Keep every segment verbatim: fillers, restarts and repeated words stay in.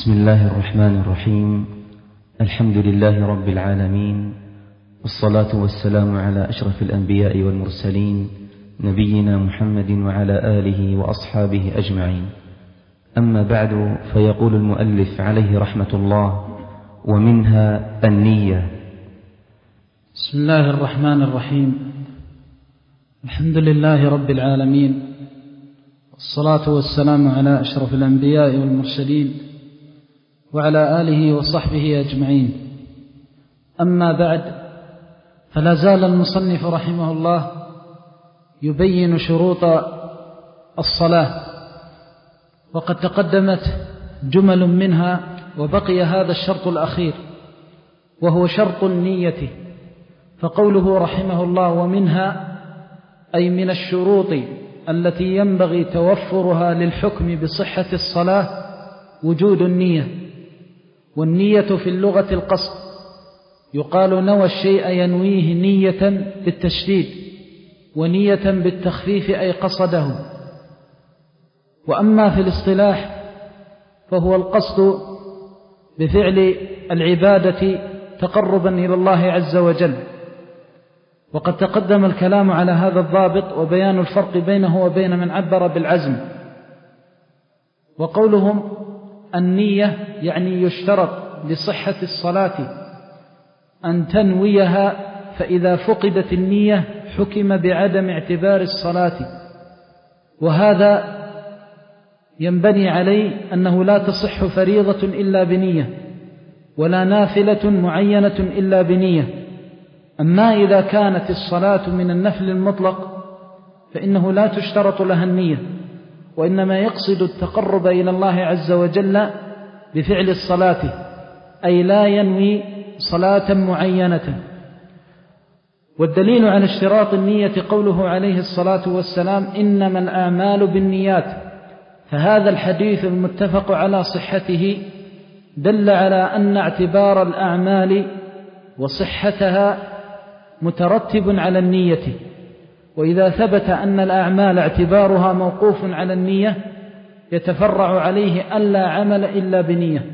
بسم الله الرحمن الرحيم. الحمد لله رب العالمين، والصلاة والسلام على أشرف الأنبياء والمرسلين، نبينا محمد وعلى آله وأصحابه أجمعين. أما بعد، فيقول المؤلف عليه رحمة الله: ومنها النية. بسم الله الرحمن الرحيم. الحمد لله رب العالمين، والصلاة والسلام على أشرف الأنبياء والمرسلين وعلى آله وصحبه أجمعين. أما بعد، فلا زال المصنف رحمه الله يبين شروط الصلاة، وقد تقدمت جمل منها، وبقي هذا الشرط الأخير وهو شرط النية. فقوله رحمه الله ومنها، أي من الشروط التي ينبغي توفرها للحكم بصحة الصلاة وجود النية. والنية في اللغة القصد، يقال نوى الشيء ينويه نية بالتشديد، ونية بالتخفيف أي قصده. وأما في الاصطلاح فهو القصد بفعل العبادة تقربا إلى الله عز وجل. وقد تقدم الكلام على هذا الضابط وبيان الفرق بينه وبين من عبر بالعزم. وقولهم النية يعني يشترط لصحة الصلاة أن تنويها، فإذا فقدت النية حكم بعدم اعتبار الصلاة. وهذا ينبني عليه أنه لا تصح فريضة إلا بنية، ولا نافلة معينة إلا بنية. أما إذا كانت الصلاة من النفل المطلق فإنه لا تشترط لها النية، وإنما يقصد التقرب إلى الله عز وجل بفعل الصلاة، أي لا ينوي صلاة معينة. والدليل على اشتراط النية قوله عليه الصلاة والسلام: إنما الأعمال بالنيات. فهذا الحديث المتفق على صحته دل على أن اعتبار الأعمال وصحتها مترتب على النية. وإذا ثبت أن الأعمال اعتبارها موقوف على النية يتفرع عليه ألا عمل إلا بنية.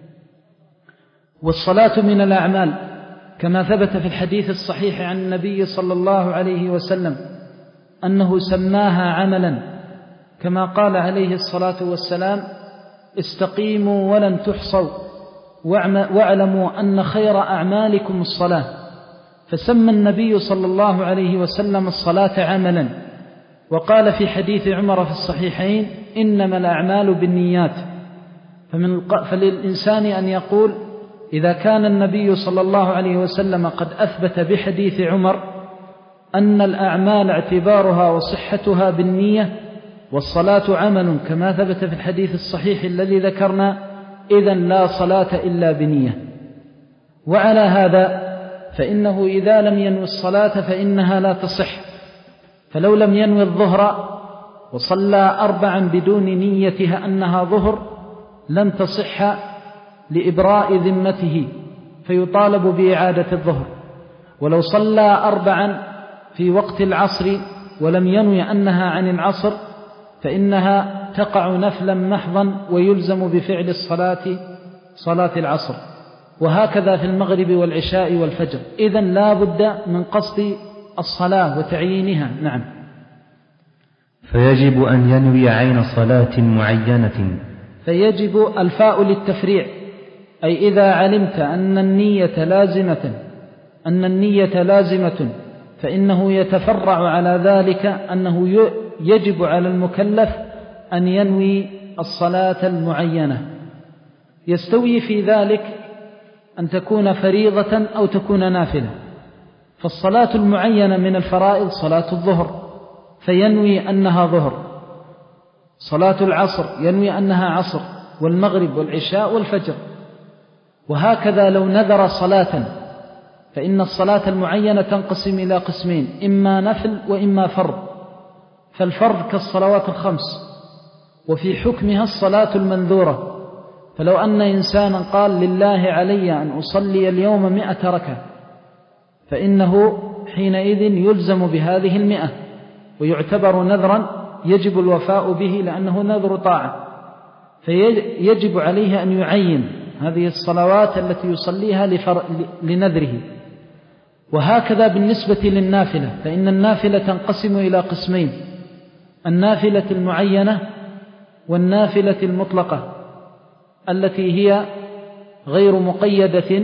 والصلاة من الأعمال كما ثبت في الحديث الصحيح عن النبي صلى الله عليه وسلم أنه سماها عملا، كما قال عليه الصلاة والسلام: استقيموا ولن تحصوا واعلموا أن خير أعمالكم الصلاة. فسمى النبي صلى الله عليه وسلم الصلاة عملا. وقال في حديث عمر في الصحيحين: إنما الأعمال بالنيات. فمن فللإنسان أن يقول إذا كان النبي صلى الله عليه وسلم قد أثبت بحديث عمر أن الأعمال اعتبارها وصحتها بالنية، والصلاة عمل كما ثبت في الحديث الصحيح الذي ذكرنا، إذن لا صلاة إلا بنية. وعلى هذا فإنه إذا لم ينوي الصلاة فإنها لا تصح. فلو لم ينوي الظهر وصلى أربعا بدون نيتها أنها ظهر لم تصح لإبراء ذمته، فيطالب بإعادة الظهر. ولو صلى أربعا في وقت العصر ولم ينوي أنها عن العصر فإنها تقع نفلا محضا ويلزم بفعل الصلاة صلاة العصر. وهكذا في المغرب والعشاء والفجر. إذن لا بد من قصد الصلاة وتعيينها. نعم. فيجب أن ينوي عين صلاة معينة. فيجب الفاء للتفريع، أي إذا علمت أن النية لازمة أن النية لازمة فإنه يتفرع على ذلك أنه يجب على المكلف أن ينوي الصلاة المعينة. يستوي في ذلك أن تكون فريضة أو تكون نافلة. فالصلاة المعينة من الفرائض صلاة الظهر فينوي أنها ظهر، صلاة العصر ينوي أنها عصر، والمغرب والعشاء والفجر. وهكذا لو نذر صلاة فإن الصلاة المعينة تنقسم إلى قسمين: إما نفل وإما فرض. فالفرض كالصلوات الخمس، وفي حكمها الصلاة المنذورة. فلو أن إنسانا قال لله علي أن أصلي اليوم مئة ركعة فإنه حينئذ يلزم بهذه المئة ويعتبر نذرا يجب الوفاء به لأنه نذر طاعة. فيجب عليه أن يعين هذه الصلوات التي يصليها لنذره. وهكذا بالنسبة للنافلة، فإن النافلة تنقسم إلى قسمين: النافلة المعينة والنافلة المطلقة التي هي غير مقيدة،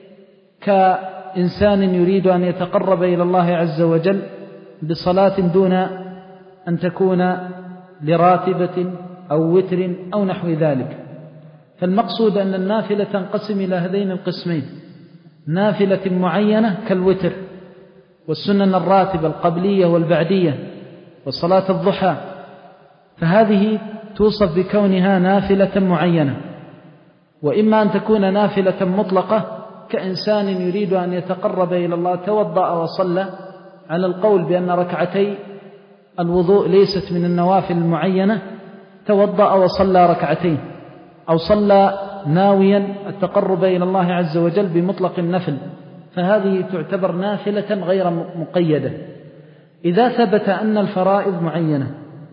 كإنسان يريد أن يتقرب إلى الله عز وجل بصلاة دون أن تكون لراتبة أو وتر أو نحو ذلك. فالمقصود أن النافلة تنقسم إلى هذين القسمين: نافلة معينة كالوتر والسنن الراتبة القبلية والبعدية وصلاة الضحى، فهذه توصف بكونها نافلة معينة. وإما أن تكون نافلة مطلقة كإنسان يريد أن يتقرب إلى الله توضأ وصلى، على القول بأن ركعتي الوضوء ليست من النوافل المعينة، توضأ وصلى ركعتين، أو صلى ناويا التقرب إلى الله عز وجل بمطلق النفل، فهذه تعتبر نافلة غير مقيدة. إذا ثبت أن الفرائض معينة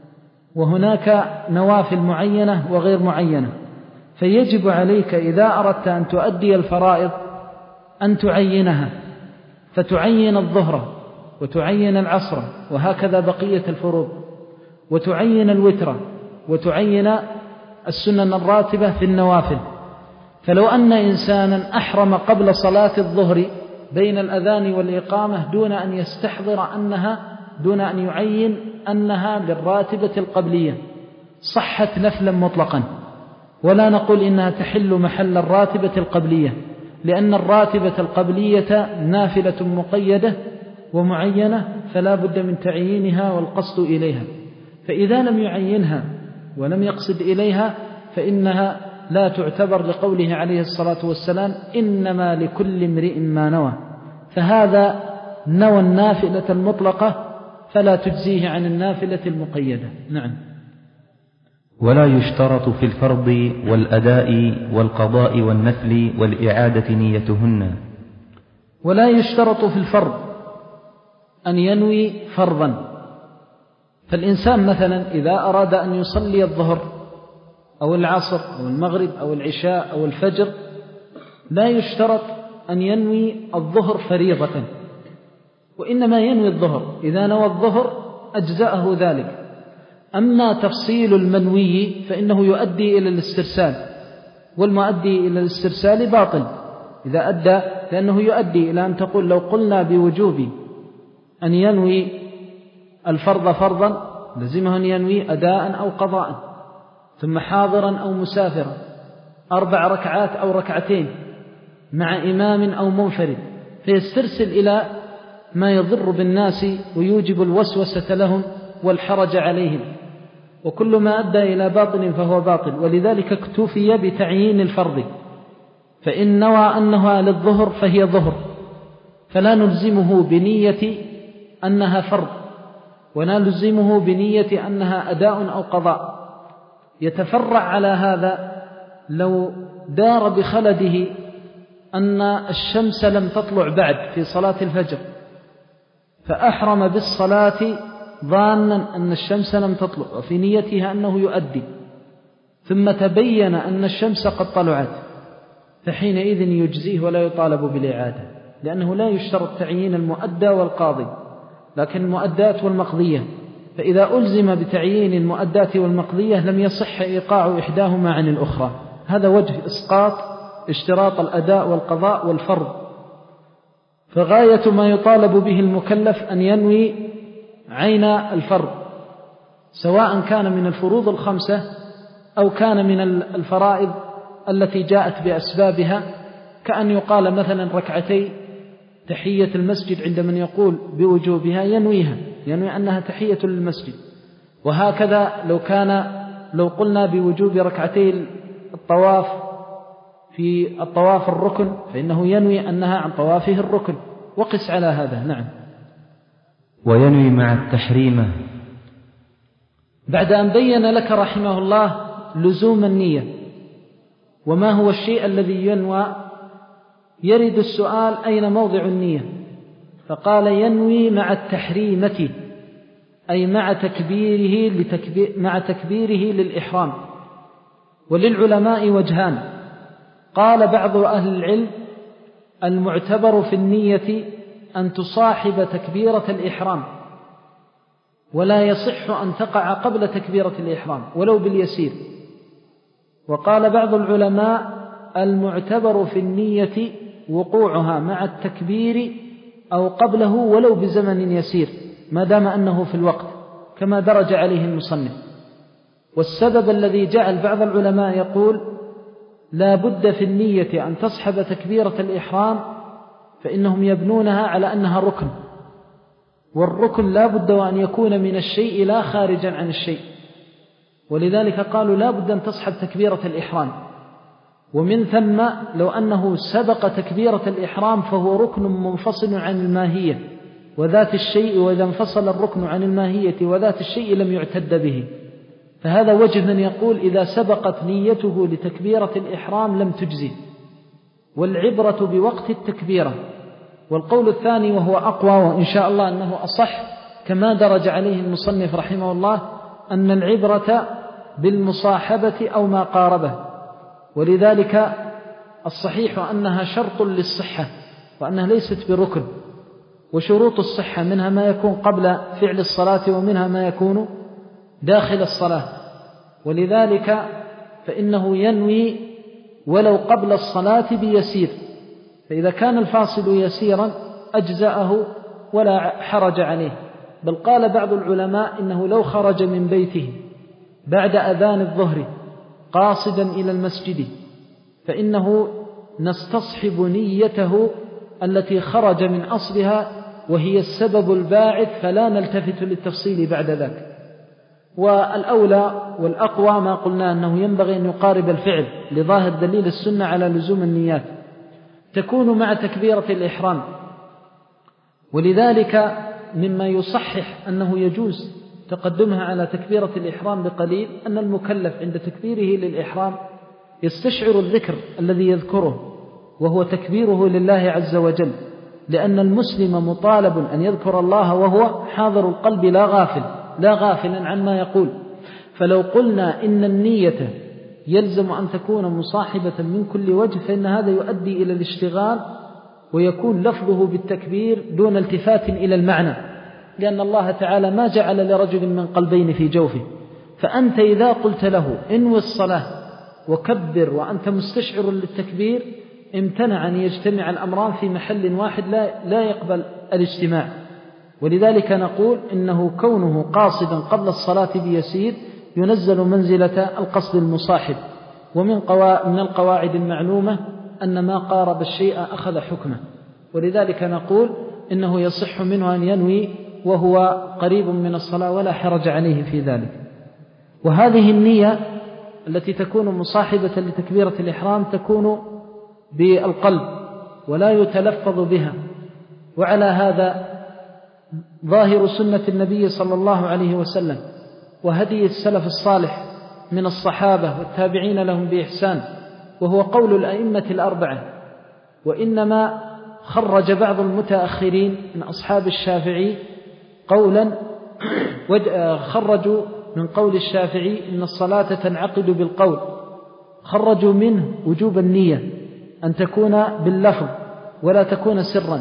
وهناك نوافل معينة وغير معينة، فيجب عليك إذا أردت أن تؤدي الفرائض أن تعينها، فتعين الظهر وتعين العصر وهكذا بقية الفروض، وتعين الوتر وتعين السنن الراتبة في النوافل. فلو أن إنسانا أحرم قبل صلاة الظهر بين الأذان والإقامة دون أن يستحضر أنها دون أن يعين أنها للراتبة القبلية، صحت نفلا مطلقا، ولا نقول إنها تحل محل الراتبة القبلية، لأن الراتبة القبلية نافلة مقيدة ومعينة، فلا بد من تعيينها والقصد إليها. فإذا لم يعينها ولم يقصد إليها فإنها لا تعتبر، لقوله عليه الصلاة والسلام: إنما لكل امرئ ما نوى. فهذا نوى النافلة المطلقة فلا تجزيه عن النافلة المقيدة. نعم. ولا يشترط في الفرض والأداء والقضاء والنفل والإعادة نيتهن. ولا يشترط في الفرض أن ينوي فرضا. فالإنسان مثلا إذا أراد أن يصلي الظهر أو العصر أو المغرب أو العشاء أو الفجر، لا يشترط أن ينوي الظهر فريضة، وإنما ينوي الظهر. إذا نوى الظهر أجزأه ذلك. أما تفصيل المنوي فإنه يؤدي إلى الاسترسال، والمؤدي إلى الاسترسال باطل إذا أدى، لأنه يؤدي إلى أن تقول لو قلنا بوجوب أن ينوي الفرض فرضا لزمه أن ينوي أداء أو قضاء، ثم حاضرا أو مسافرا، أربع ركعات أو ركعتين مع إمام أو منفرد، فيسترسل إلى ما يضر بالناس ويوجب الوسوسة لهم والحرج عليهم، وكل ما أدى إلى باطل فهو باطل. ولذلك اكتفي بتعيين الفرض، فإن نوى أنها للظهر فهي ظهر، فلا نلزمه بنية أنها فرض، ولا نلزمه بنية أنها أداء أو قضاء. يتفرع على هذا لو دار بخلده أن الشمس لم تطلع بعد في صلاة الفجر، فأحرم بالصلاة ظانا أن الشمس لم تطلع وفي نيتها أنه يؤدي، ثم تبين أن الشمس قد طلعت، فحينئذ يجزيه ولا يطالب بالإعادة، لأنه لا يشترط تعيين المؤدى والقاضي، لكن المؤدات والمقضية. فإذا ألزم بتعيين المؤدات والمقضية لم يصح إيقاع إحداهما عن الأخرى. هذا وجه إسقاط اشتراط الأداء والقضاء والفرض. فغاية ما يطالب به المكلف أن ينوي عين الفرض، سواء كان من الفروض الخمسة أو كان من الفرائض التي جاءت بأسبابها، كأن يقال مثلا ركعتي تحية المسجد عند من يقول بوجوبها ينويها، ينوي أنها تحية للمسجد. وهكذا لو كان لو قلنا بوجوب ركعتي الطواف في الطواف الركن فإنه ينوي أنها عن طوافه الركن، وقس على هذا. نعم. وينوي مع التحريمة بعد أن بين لك رحمه الله لزوم النية وما هو الشيء الذي ينوى، يرد السؤال أين موضع النية؟ فقال ينوي مع التحريمة، أي مع تكبيره لتكبير مع تكبيره للإحرام. وللعلماء وجهان. قال بعض أهل العلم: المعتبر في النية أن تصاحب تكبيرة الإحرام، ولا يصح أن تقع قبل تكبيرة الإحرام ولو باليسير. وقال بعض العلماء: المعتبر في النية وقوعها مع التكبير أو قبله ولو بزمن يسير ما دام أنه في الوقت، كما درج عليه المصنف. والسبب الذي جعل بعض العلماء يقول لا بد في النية أن تصحب تكبيرة الإحرام، فإنهم يبنونها على أنها ركن، والركن لا بد وأن يكون من الشيء لا خارجا عن الشيء، ولذلك قالوا لا بد أن تصحب تكبيرة الإحرام. ومن ثم لو أنه سبق تكبيرة الإحرام فهو ركن منفصل عن الماهية وذات الشيء، وإذا انفصل الركن عن الماهية وذات الشيء لم يعتد به. فهذا وجه من يقول إذا سبقت نيته لتكبيرة الإحرام لم تجزي، والعبرة بوقت التكبيرة. والقول الثاني وهو أقوى وإن شاء الله أنه أصح كما درج عليه المصنف رحمه الله، أن العبرة بالمصاحبة أو ما قاربه، ولذلك الصحيح أنها شرط للصحة وأنها ليست بركن. وشروط الصحة منها ما يكون قبل فعل الصلاة ومنها ما يكون داخل الصلاة، ولذلك فإنه ينوي ولو قبل الصلاة بيسير، فإذا كان الفاصل يسيرا أجزأه ولا حرج عليه. بل قال بعض العلماء إنه لو خرج من بيته بعد أذان الظهر قاصدا إلى المسجد فإنه نستصحب نيته التي خرج من أصلها وهي السبب الباعث، فلا نلتفت للتفصيل بعد ذلك. والأولى والأقوى ما قلنا أنه ينبغي أن يقارب الفعل لظاهر دليل السنة على لزوم النيات، تكون مع تكبيرة الإحرام. ولذلك مما يصحح أنه يجوز تقدمها على تكبيرة الإحرام بقليل أن المكلف عند تكبيره للإحرام يستشعر الذكر الذي يذكره وهو تكبيره لله عز وجل، لأن المسلم مطالب أن يذكر الله وهو حاضر القلب لا غافل لا غافلا عما يقول. فلو قلنا إن النية يلزم أن تكون مصاحبة من كل وجه فإن هذا يؤدي إلى الاشتغال ويكون لفظه بالتكبير دون التفات إلى المعنى، لأن الله تعالى ما جعل لرجل من قلبين في جوفه. فأنت إذا قلت له انوي الصلاة وكبر وأنت مستشعر للتكبير امتنع أن يجتمع الأمران في محل واحد لا, لا يقبل الاجتماع. ولذلك نقول إنه كونه قاصدا قبل الصلاة بيسير ينزل منزلة القصد المصاحب. ومن قوا... من القواعد المعلومة أن ما قارب الشيء أخذ حكمه، ولذلك نقول إنه يصح منه أن ينوي وهو قريب من الصلاة ولا حرج عليه في ذلك. وهذه النية التي تكون مصاحبة لتكبيرة الإحرام تكون بالقلب ولا يتلفظ بها. وعلى هذا ظاهر سنة النبي صلى الله عليه وسلم وهدي السلف الصالح من الصحابة والتابعين لهم بإحسان، وهو قول الأئمة الأربعة. وإنما خرج بعض المتأخرين من أصحاب الشافعي قولا خرجوا من قول الشافعي إن الصلاة تنعقد بالقول، خرجوا منه وجوب النية أن تكون باللفظ ولا تكون سرا.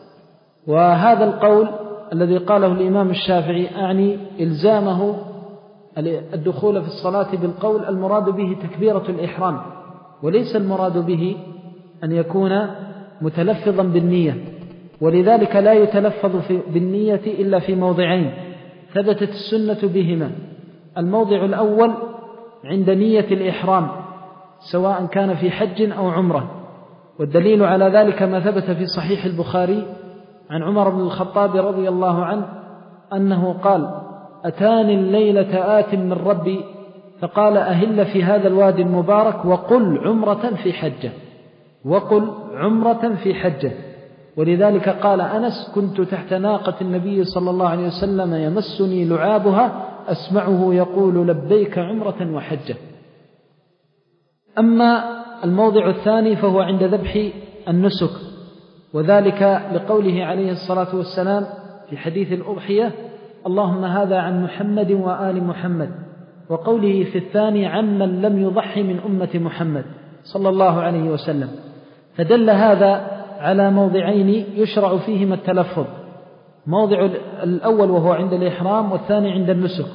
وهذا القول الذي قاله الإمام الشافعي أعني إلزامه الدخول في الصلاة بالقول، المراد به تكبيرة الإحرام، وليس المراد به أن يكون متلفظا بالنية. ولذلك لا يتلفظ بالنية إلا في موضعين ثبتت السنة بهما. الموضع الأول عند نية الإحرام سواء كان في حج أو عمرة، والدليل على ذلك ما ثبت في صحيح البخاري عن عمر بن الخطاب رضي الله عنه أنه قال: أتاني الليلة آت من ربي فقال أهل في هذا الوادي المبارك وقل عمرة في حجة، وقل عمرة في حجة. ولذلك قال أنس: كنت تحت ناقة النبي صلى الله عليه وسلم يمسني لعابها أسمعه يقول لبيك عمرة وحجة. أما الموضع الثاني فهو عند ذبح النسك، وذلك لقوله عليه الصلاة والسلام في حديث الأضحية: اللهم هذا عن محمد وآل محمد وقوله في الثاني عمن لم يضحي من أمة محمد صلى الله عليه وسلم، فدل هذا على موضعين يشرع فيهما التلفظ، موضع الأول وهو عند الإحرام، والثاني عند النسك.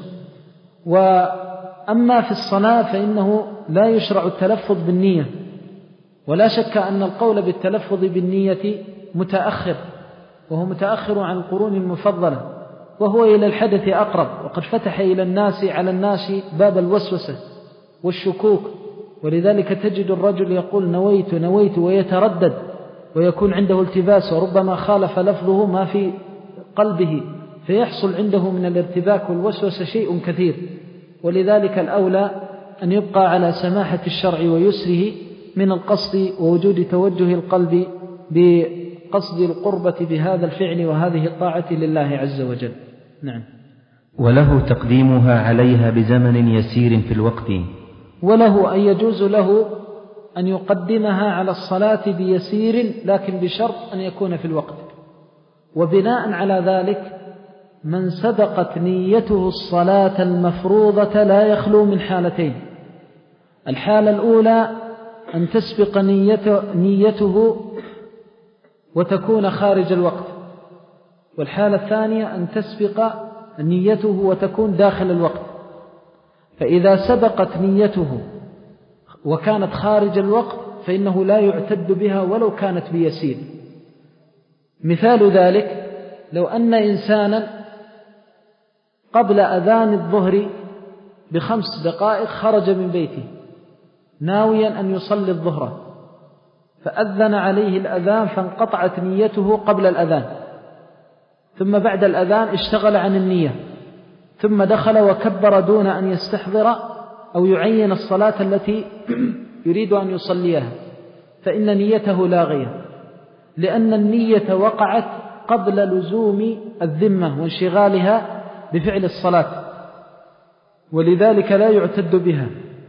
وأما في الصلاة فإنه لا يشرع التلفظ بالنية، ولا شك أن القول بالتلفظ بالنية متأخر، وهو متأخر عن القرون المفضلة، وهو إلى الحدث أقرب، وقد فتح إلى الناس على الناس باب الوسوسة والشكوك. ولذلك تجد الرجل يقول نويت نويت ويتردد، ويكون عنده التباس، وربما خالف لفظه ما في قلبه، فيحصل عنده من الارتباك والوسوسة شيء كثير. ولذلك الأولى أن يبقى على سماحة الشرع ويسره من القصد ووجود توجه القلب بقصد القربة بهذا الفعل وهذه الطاعة لله عز وجل. نعم. وله تقديمها عليها بزمن يسير في الوقت، وله أن يجوز له أن يقدمها على الصلاة بيسير، لكن بشرط أن يكون في الوقت. وبناء على ذلك من سبقت نيته الصلاة المفروضة لا يخلو من حالتين: الحالة الأولى أن تسبق نيته, نيته وتكون خارج الوقت، والحالة الثانية أن تسبق نيته وتكون داخل الوقت. فإذا سبقت نيته وكانت خارج الوقت فإنه لا يعتد بها ولو كانت بيسير. مثال ذلك لو أن إنسانا قبل أذان الظهر بخمس دقائق خرج من بيته ناويا أن يصلي الظهر، فأذن عليه الأذان فانقطعت نيته قبل الأذان، ثم بعد الأذان اشتغل عن النية، ثم دخل وكبر دون أن يستحضر أو يعين الصلاة التي يريد أن يصليها، فإن نيته لاغية، لأن النية وقعت قبل لزوم الذمة وانشغالها بفعل الصلاة، ولذلك لا يعتد بها.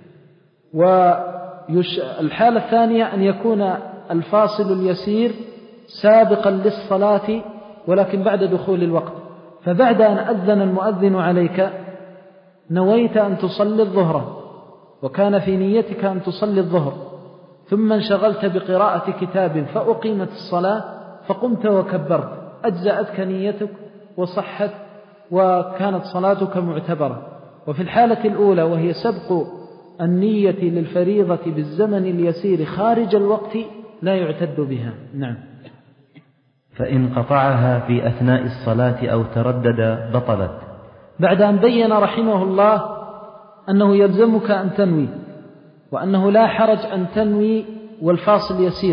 والحالة الثانية أن يكون الفاصل اليسير سابقا للصلاة ولكن بعد دخول الوقت، فبعد أن أذن المؤذن عليك نويت أن تصلي الظهر، وكان في نيتك أن تصلي الظهر، ثم انشغلت بقراءة كتاب فأقيمت الصلاة فقمت وكبرت، أجزأتك نيتك وصحت وكانت صلاتك معتبرة. وفي الحالة الأولى وهي سبق النية للفريضة بالزمن اليسير خارج الوقت لا يعتد بها. نعم. فإن قطعها في أثناء الصلاة أو تردد بطلت. بعد أن بين رحمه الله أنه يلزمك أن تنوي، وأنه لا حرج أن تنوي والفاصل يسير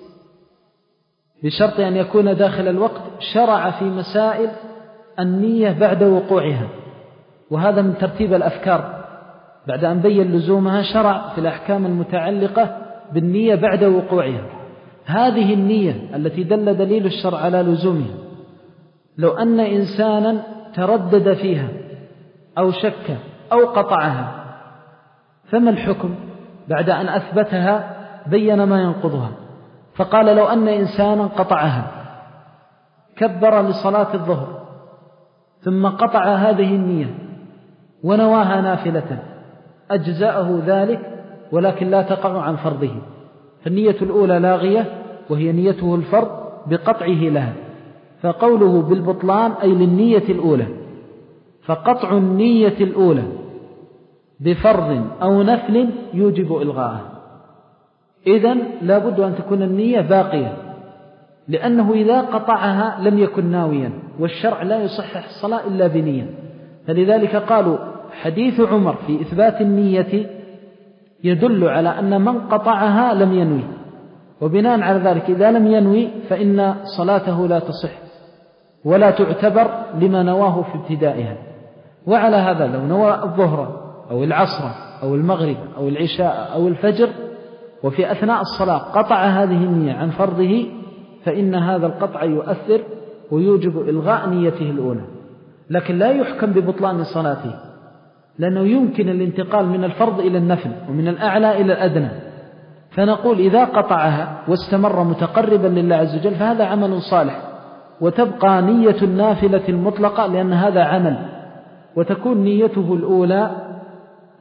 بشرط أن يكون داخل الوقت، شرع في مسائل النية بعد وقوعها، وهذا من ترتيب الأفكار. بعد أن بين لزومها شرع في الأحكام المتعلقة بالنية بعد وقوعها. هذه النية التي دل دليل الشرع على لزومها، لو أن إنسانا تردد فيها أو شك أو قطعها فما الحكم؟ بعد أن أثبتها بين ما ينقضها، فقال لو أن إنسانا قطعها كبر لصلاة الظهر ثم قطع هذه النية ونواها نافلة أجزأه ذلك، ولكن لا تقع عن فرضه، فالنية الأولى لاغية وهي نيته الفرض بقطعه لها، فقوله بالبطلان أي للنية الأولى، فقطع النية الأولى بفرض أو نفل يوجب إلغاءه. إذن لا بد أن تكون النية باقية، لأنه إذا قطعها لم يكن ناويا، والشرع لا يصحح الصلاة إلا بنية. فلذلك قالوا حديث عمر في إثبات النية يدل على أن من قطعها لم ينوي، وبناء على ذلك إذا لم ينوي فإن صلاته لا تصح ولا تعتبر لما نواه في ابتدائها. وعلى هذا لو نوى الظهر أو العصر أو المغرب أو العشاء أو الفجر وفي أثناء الصلاة قطع هذه النية عن فرضه، فإن هذا القطع يؤثر ويوجب إلغاء نيته الأولى، لكن لا يحكم ببطلان صلاته، لأنه يمكن الانتقال من الفرض إلى النفل ومن الأعلى إلى الأدنى. فنقول إذا قطعها واستمر متقربا لله عز وجل فهذا عمل صالح، وتبقى نية النافلة المطلقة لأن هذا عمل، وتكون نيته الأولى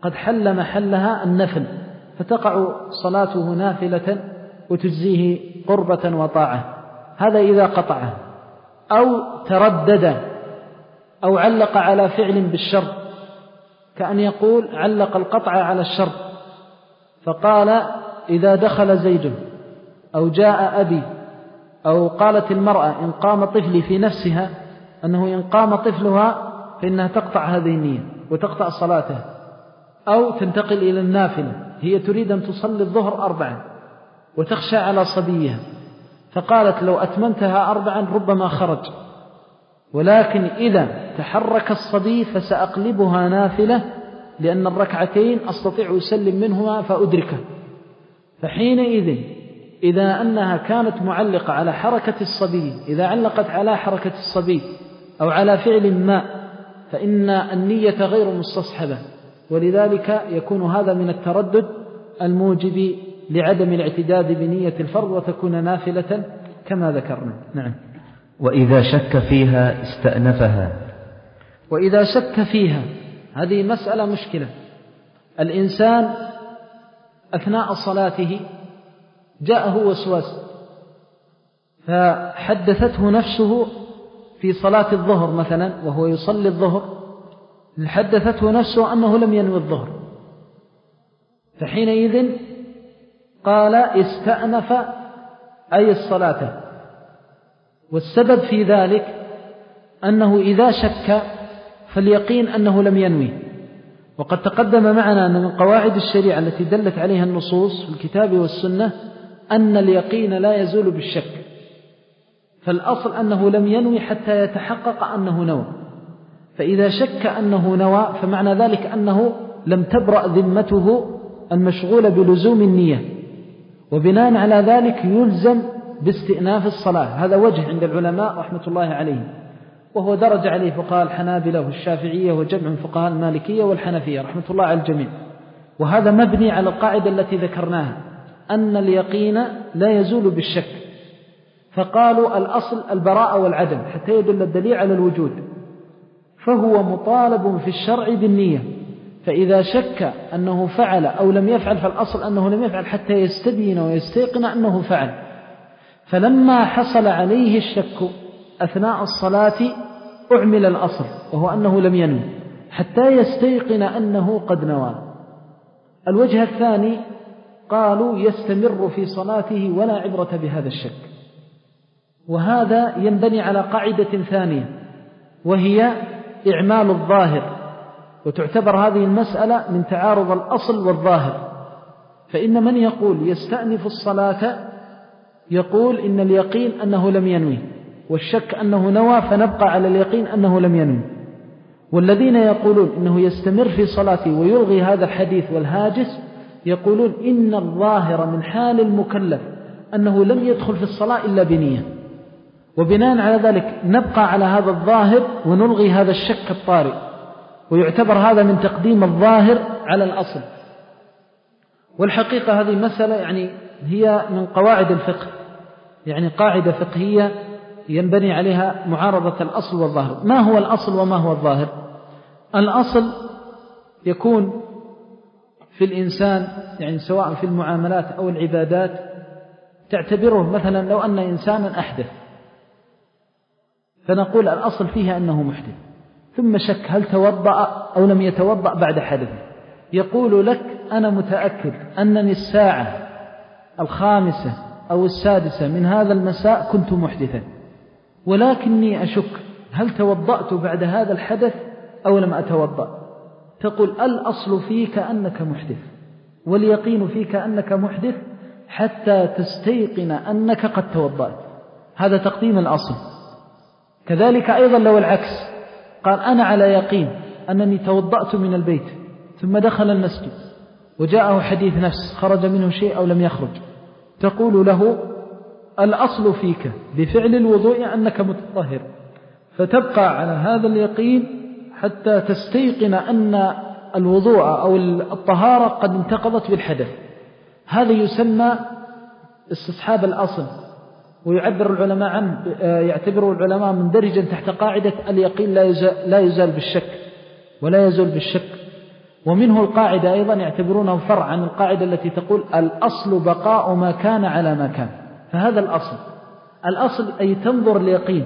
قد حل محلها النفل، فتقع صلاته نافلة وتجزيه قربة وطاعة. هذا إذا قطعه، أو تردد، أو علق على فعل بالشرط، كأن يقول علق القطع على الشرط، فقال إذا دخل زيد، أو جاء أبي، أو قالت المرأة إن قام طفلي في نفسها أنه إن قام طفلها فإنها تقطع هذه النية وتقطع صلاتها، أو تنتقل إلى النافلة، هي تريد أن تصلي الظهر أربعا وتخشى على صبيها، فقالت لو أتممتها أربعا ربما خرج، ولكن إذا تحرك الصبي فسأقلبها نافلة لأن الركعتين أستطيع أسلم منهما فأدركه. فحينئذ إذا أنها كانت معلقة على حركة الصبي، إذا علقت على حركة الصبي أو على فعل ما فإن النية غير مستصحبة، ولذلك يكون هذا من التردد الموجب لعدم الاعتداد بنية الفرض وتكون نافلة كما ذكرنا. نعم. وإذا شك فيها استأنفها. وإذا شك فيها، هذه مسألة مشكلة. الإنسان أثناء صلاته جاءه وسواس، فحدثته نفسه في صلاة الظهر مثلا وهو يصلي الظهر، حدثته نفسه أنه لم ينوي الظهر، فحينئذ قال استأنف أي الصلاة. والسبب في ذلك أنه إذا شك فاليقين أنه لم ينوي، وقد تقدم معنا أن من قواعد الشريعة التي دلت عليها النصوص في الكتاب والسنة أن اليقين لا يزول بالشك، فالأصل أنه لم ينوي حتى يتحقق أنه نوى، فإذا شك أنه نوى فمعنى ذلك أنه لم تبرأ ذمته المشغولة بلزوم النية، وبناء على ذلك يلزم باستئناف الصلاة. هذا وجه عند العلماء رحمة الله عليهم، وهو درج عليه فقهاء الحنابلة والشافعية وجمع من فقهاء المالكية والحنفية رحمة الله على الجميع. وهذا مبني على القاعدة التي ذكرناها أن اليقين لا يزول بالشك، فقالوا الأصل البراءة والعدم حتى يدل الدليل على الوجود، فهو مطالب في الشرع بالنية، فإذا شك أنه فعل أو لم يفعل فالأصل أنه لم يفعل حتى يستبين ويستيقن أنه فعل. فلما حصل عليه الشك أثناء الصلاة أعمل الأصل وهو أنه لم ينوي حتى يستيقن أنه قد نوى. الوجه الثاني قالوا يستمر في صلاته ولا عبرة بهذا الشك، وهذا ينبني على قاعدة ثانية وهي إعمال الظاهر، وتعتبر هذه المسألة من تعارض الأصل والظاهر. فإن من يقول يستأنف الصلاة يقول إن اليقين أنه لم ينوي والشك أنه نوى، فنبقى على اليقين أنه لم ينوي. والذين يقولون إنه يستمر في صلاته ويلغي هذا الحديث والهاجس يقولون إن الظاهر من حال المكلف أنه لم يدخل في الصلاة إلا بنية، وبناء على ذلك نبقى على هذا الظاهر ونلغي هذا الشك الطارئ، ويعتبر هذا من تقديم الظاهر على الأصل. والحقيقة هذه مسألة يعني هي من قواعد الفقه، يعني قاعدة فقهية ينبني عليها معارضة الأصل والظاهر. ما هو الأصل وما هو الظاهر؟ الأصل يكون في الإنسان يعني سواء في المعاملات أو العبادات تعتبره مثلا لو أن إنسانا أحدث فنقول الأصل فيها أنه محدث، ثم شك هل توضأ أو لم يتوضأ بعد حدثه، يقول لك أنا متأكد أنني الساعة الخامسة أو السادسة من هذا المساء كنت محدثا، ولكني أشك هل توضأت بعد هذا الحدث أو لم أتوضأ. تقول الأصل فيك أنك محدث، واليقين فيك أنك محدث حتى تستيقن أنك قد توضأت. هذا تقديم الأصل. كذلك أيضا لو العكس قال أنا على يقين أنني توضأت من البيت ثم دخل المسجد وجاءه حديث نفس خرج منه شيء أو لم يخرج، تقول له الأصل فيك بفعل الوضوء أنك متطهر، فتبقى على هذا اليقين حتى تستيقن أن الوضوء أو الطهارة قد انتقضت بالحدث. هذا يسمى استصحاب الأصل، ويعبر العلماء عنه يعتبر العلماء مندرجا تحت قاعدة اليقين لا يزال, لا يزال بالشك ولا يزول بالشك. ومنه القاعدة أيضا يعتبرونه فرع عن القاعدة التي تقول الأصل بقاء ما كان على ما كان. فهذا الأصل الأصل أي تنظر اليقين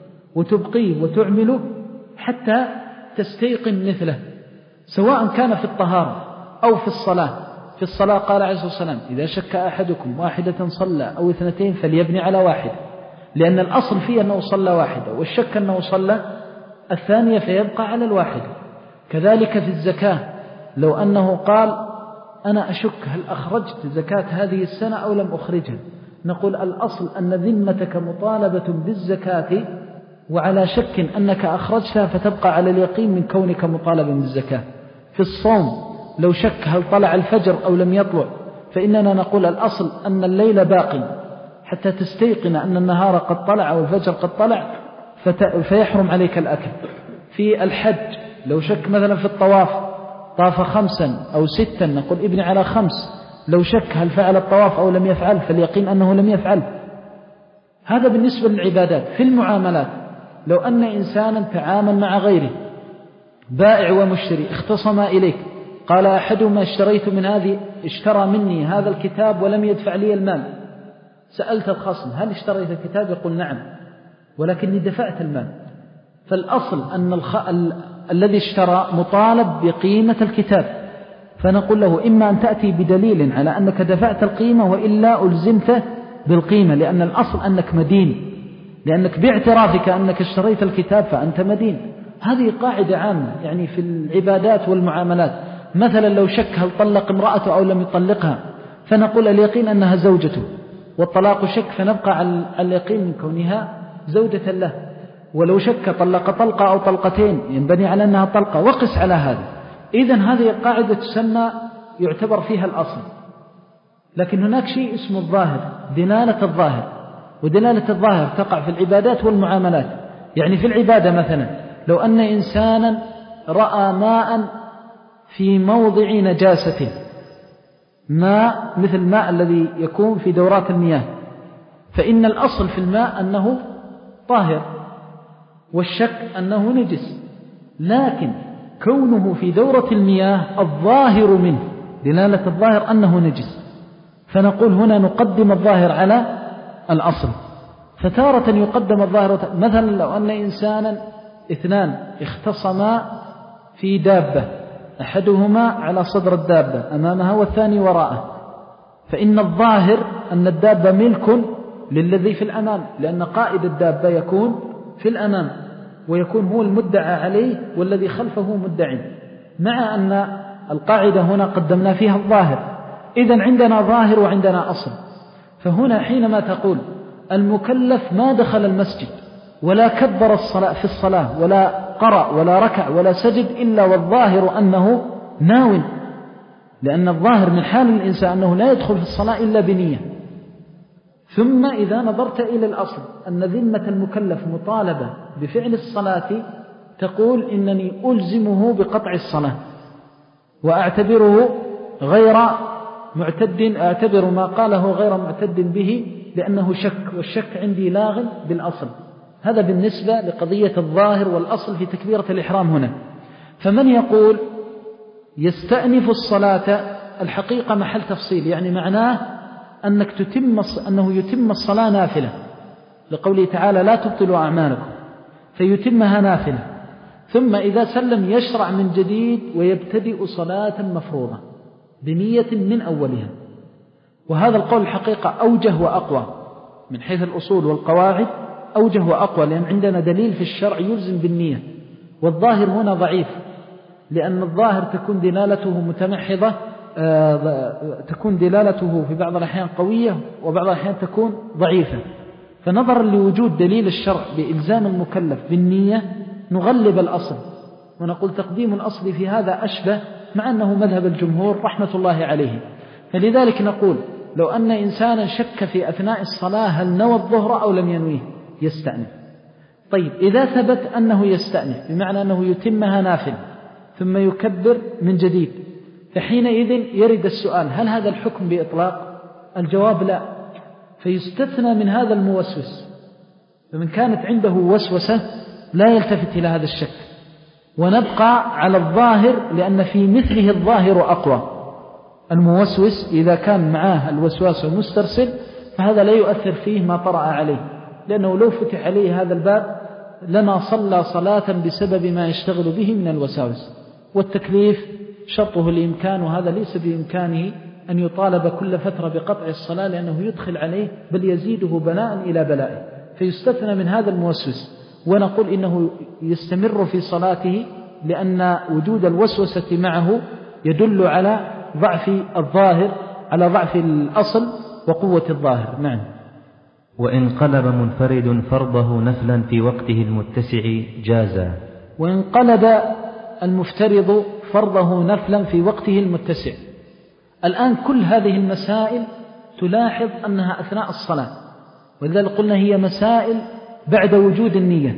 وتبقيه وتعمله حتى تستيقن مثله، سواء كان في الطهارة أو في الصلاة. في الصلاة قال عليه الصلاة والسلام إذا شك أحدكم واحدة صلى أو اثنتين فليبني على واحد، لأن الأصل فيه أنه صلى واحدة، والشك أنه صلى الثانية فيبقى على الواحد. كذلك في الزكاة لو أنه قال أنا أشك هل أخرجت زكاة هذه السنة أو لم أخرجها، نقول الأصل أن ذمتك مطالبة بالزكاة وعلى شك أنك أخرجتها فتبقى على اليقين من كونك مطالبا بالزكاة. في الصوم لو شك هل طلع الفجر أو لم يطلع فإننا نقول الأصل أن الليل باقي حتى تستيقن أن النهار قد طلع أو الفجر قد طلع فيحرم عليك الأكل. في الحج لو شك مثلا في الطواف طاف خمسا أو ستا نقول ابني على خمس، لو شك هل فعل الطواف أو لم يفعل فاليقين أنه لم يفعل. هذا بالنسبة للعبادات. في المعاملات لو أن إنسانا تعامل مع غيره بائع ومشتري اختصما إليك، قال أحدهما اشتريت من هذه اشترى مني هذا الكتاب ولم يدفع لي المال، سألت الخصم هل اشتريت الكتاب؟ يقول نعم ولكني دفعت المال. فالأصل أن الخ... ال... الذي اشترى مطالب بقيمة الكتاب، فنقول له إما أن تأتي بدليل على أنك دفعت القيمة وإلا ألزمته بالقيمة، لأن الأصل أنك مدين، لأنك باعترافك أنك اشتريت الكتاب فأنت مدين. هذه قاعدة عامة يعني في العبادات والمعاملات. مثلا لو شك هل طلق امرأته أو لم يطلقها فنقول اليقين أنها زوجته، والطلاق شك فنبقى على اليقين من كونها زوجة له. ولو شك طلق طلقة أو طلقتين ينبني على أنها طلقة، وقس على هذا. إذن هذه القاعدة تسمى يعتبر فيها الأصل. لكن هناك شيء اسمه الظاهر، دلالة الظاهر، ودلالة الظاهر تقع في العبادات والمعاملات. يعني في العبادة مثلا لو أن إنسانا رأى ماء في موضع نجاسة، ماء مثل الماء الذي يكون في دورات المياه، فإن الأصل في الماء أنه طاهر والشك أنه نجس، لكن كونه في دورة المياه الظاهر منه دلالة الظاهر أنه نجس، فنقول هنا نقدم الظاهر على الأصل. فتارة يقدم الظاهر، مثلا لو أن إنسانا اثنان اختصما في دابة، أحدهما على صدر الدابة أمامها والثاني وراءه، فإن الظاهر أن الدابة ملك للذي في الأمام، لأن قائد الدابة يكون في الأمام ويكون هو المدعى عليه والذي خلفه مدعي، مع أن القاعدة هنا قدمنا فيها الظاهر. إذن عندنا ظاهر وعندنا أصل. فهنا حينما تقول المكلف ما دخل المسجد ولا كبر الصلاة في الصلاة ولا قرأ ولا ركع ولا سجد إلا والظاهر أنه ناو، لأن الظاهر من حال الإنسان أنه لا يدخل في الصلاة إلا بنية. ثم إذا نظرت إلى الأصل أن ذمة المكلف مطالبة بفعل الصلاة، تقول إنني ألزمه بقطع الصلاة وأعتبره غير معتد، أعتبر ما قاله غير معتد به لأنه شك، والشك عندي لاغ بالأصل. هذا بالنسبة لقضية الظاهر والأصل في تكبيرة الإحرام هنا. فمن يقول يستأنف الصلاة، الحقيقة محل تفصيل، يعني معناه أنك تتم أنه يتم الصلاة نافلة، لقوله تعالى لا تبطلوا أعمالكم، فيتمها نافلة، ثم إذا سلم يشرع من جديد ويبتدئ صلاة مفروضة بنية من أولها. وهذا القول الحقيقة أوجه وأقوى من حيث الأصول والقواعد، أوجه وأقوى، لأن عندنا دليل في الشرع يلزم بالنية، والظاهر هنا ضعيف، لأن الظاهر تكون دلالته متمحضة، تكون دلالته في بعض الأحيان قوية وبعض الأحيان تكون ضعيفة. فنظرا لوجود دليل الشرع بإلزام المكلف بالنية نغلب الأصل ونقول تقديم الأصل في هذا أشبه، مع أنه مذهب الجمهور رحمة الله عليه. فلذلك نقول لو أن إنسانا شك في أثناء الصلاة هل نوى الظهر أو لم ينويه يستأنف. طيب إذا ثبت أنه يستأنف بمعنى أنه يتمها نافل ثم يكبر من جديد، فحينئذ يرد السؤال هل هذا الحكم بإطلاق؟ الجواب لا، فيستثنى من هذا الموسوس. فمن كانت عنده وسوسة لا يلتفت إلى هذا الشك، ونبقى على الظاهر، لأن في مثله الظاهر أقوى. الموسوس إذا كان معاه الوسواس المسترسل فهذا لا يؤثر فيه ما طرأ عليه، لأنه لو فتح عليه هذا الباب لما صلى صلاة بسبب ما يشتغل به من الوساوس. والتكليف شرطه الإمكان، وهذا ليس بإمكانه أن يطالب كل فترة بقطع الصلاة، لأنه يدخل عليه بل يزيده بلاء إلى بلائه، فيستثنى من هذا الموسوس. ونقول إنه يستمر في صلاته، لأن وجود الوسوسة معه يدل على ضعف الظاهر، على ضعف الأصل وقوة الظاهر. نعم. وإن قلب منفرد فرضه نفلا في وقته المتسع جازا. وإن قلب المفترض فرضه نفلا في وقته المتسع. الآن كل هذه المسائل تلاحظ أنها أثناء الصلاة، ولذلك قلنا هي مسائل بعد وجود النية.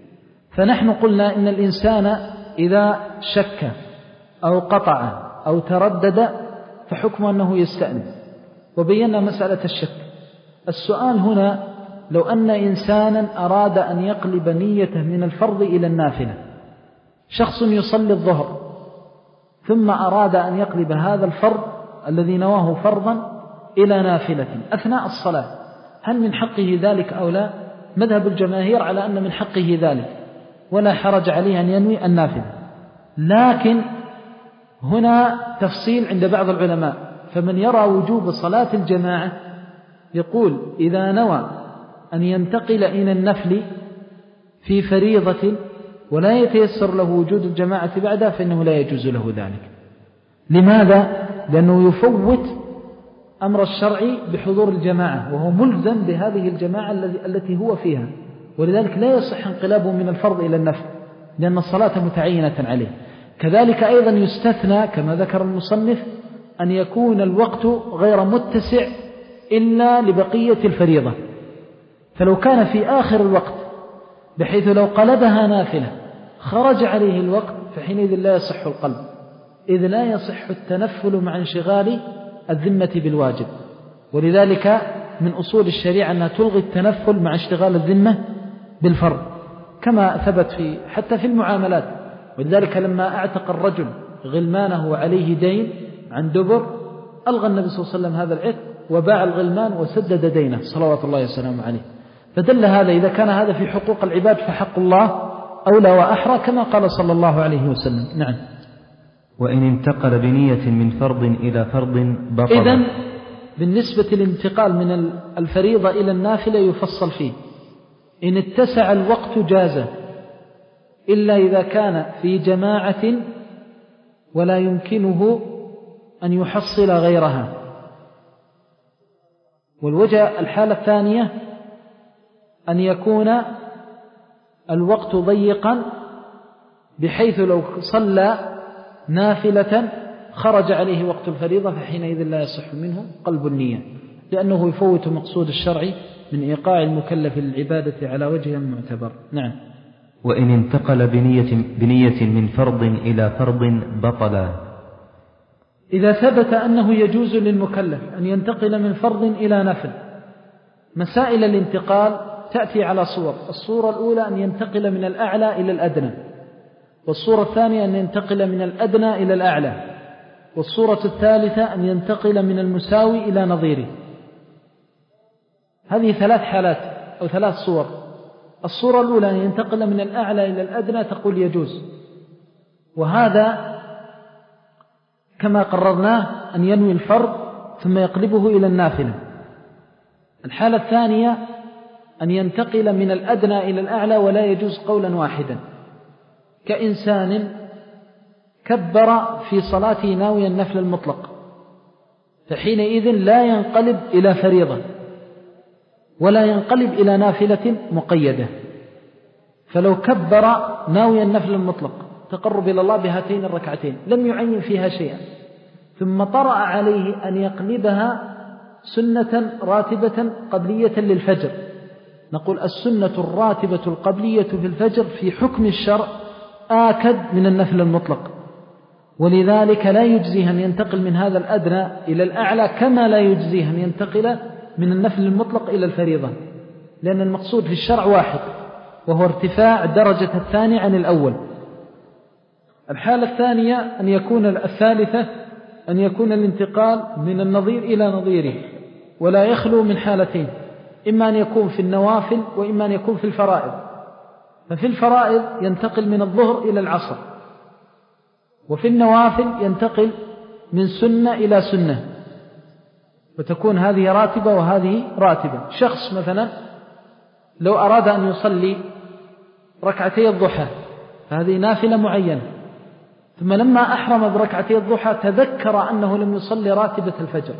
فنحن قلنا إن الإنسان إذا شك أو قطع أو تردد فحكم أنه يستأنف، وبينا مسألة الشك. السؤال هنا لو أن إنسانا أراد أن يقلب نيته من الفرض إلى النافلة، شخص يصلي الظهر ثم أراد أن يقلب هذا الفرض الذي نواه فرضا إلى نافلة أثناء الصلاة، هل من حقه ذلك أو لا؟ مذهب الجماهير على أن من حقه ذلك ولا حرج عليه أن ينوي النافلة، لكن هنا تفصيل عند بعض العلماء. فمن يرى وجوب صلاة الجماعة يقول إذا نوى أن ينتقل إلى النفل في فريضة ولا يتيسر له وجود الجماعة بعدها فإنه لا يجوز له ذلك. لماذا؟ لأنه يفوت أمر الشرع بحضور الجماعة، وهو ملزم بهذه الجماعة التي هو فيها، ولذلك لا يصح انقلابه من الفرض إلى النفل، لأن الصلاة متعينة عليه. كذلك أيضا يستثنى كما ذكر المصنف أن يكون الوقت غير متسع إلا لبقية الفريضة، فلو كان في آخر الوقت بحيث لو قلبها نافلة خرج عليه الوقت فحينئذ لا يصح القلب، إذ لا يصح التنفل مع انشغال الذمة بالواجب. ولذلك من أصول الشريعة أنها تلغي التنفل مع اشتغال الذمة بالفرض، كما ثبت في حتى في المعاملات. ولذلك لما اعتق الرجل غلمانه وعليه دين عن دبر ألغى النبي صلى الله عليه وسلم هذا العتق وباع الغلمان وسدد دينه صلوات الله وسلامه عليه. فدل هذا إذا كان هذا في حقوق العباد فحق الله أولى وأحرى كما قال صلى الله عليه وسلم. نعم. وإن انتقل بنية من فرض إلى فرض بطل. إذن بالنسبة للانتقال من الفريضة إلى النافلة يفصل فيه. إن اتسع الوقت جاز، إلا إذا كان في جماعة ولا يمكنه أن يحصل غيرها. والوجه الحالة الثانية أن يكون الوقت ضيقا بحيث لو صلى نافلة خرج عليه وقت الفريضة فحينئذ لا يصح منه قلب النية، لأنه يفوت مقصود الشرع من إيقاع المكلف للعبادة على وجه معتبر. نعم. وإن انتقل بنية, بنية من فرض إلى فرض بطلا. إذا ثبت أنه يجوز للمكلف أن ينتقل من فرض إلى نفل، مسائل الانتقال تأتي على صور. الصورة الأولى أن ينتقل من الأعلى إلى الأدنى، والصورة الثانية أن ينتقل من الأدنى إلى الأعلى، والصورة الثالثة أن ينتقل من المساوي إلى نظيره. هذه ثلاث حالات أو ثلاث صور. الصورة الأولى أن ينتقل من الأعلى إلى الأدنى تقول يجوز، وهذا كما قررناه أن ينوي الفرض ثم يقلبه إلى النافلة. الحالة الثانية أن ينتقل من الأدنى إلى الأعلى ولا يجوز قولا واحدا، كإنسان كبر في صلاته ناويا النفل المطلق، فحينئذ لا ينقلب إلى فريضة ولا ينقلب إلى نافلة مقيدة. فلو كبر ناويا النفل المطلق تقرب إلى الله بهاتين الركعتين لم يعين فيها شيئا، ثم طرأ عليه أن يقلبها سنة راتبة قبلية للفجر، نقول السنة الراتبة القبلية في الفجر في حكم الشرع آكد من النفل المطلق، ولذلك لا يجزيه أن ينتقل من هذا الأدنى إلى الأعلى كما لا يجزيه أن ينتقل من النفل المطلق إلى الفريضة، لأن المقصود في الشرع واحد وهو ارتفاع درجة الثاني عن الأول. الحالة الثانية أن يكون الثالثة أن يكون الانتقال من النظير إلى نظيره، ولا يخلو من حالتين، إما أن يكون في النوافل وإما أن يكون في الفرائض. ففي الفرائض ينتقل من الظهر إلى العصر، وفي النوافل ينتقل من سنة إلى سنة، وتكون هذه راتبة وهذه راتبة. شخص مثلا لو أراد أن يصلي ركعتي الضحى فهذه نافلة معينة، ثم لما أحرم بركعتي الضحى تذكر أنه لم يصلي راتبة الفجر،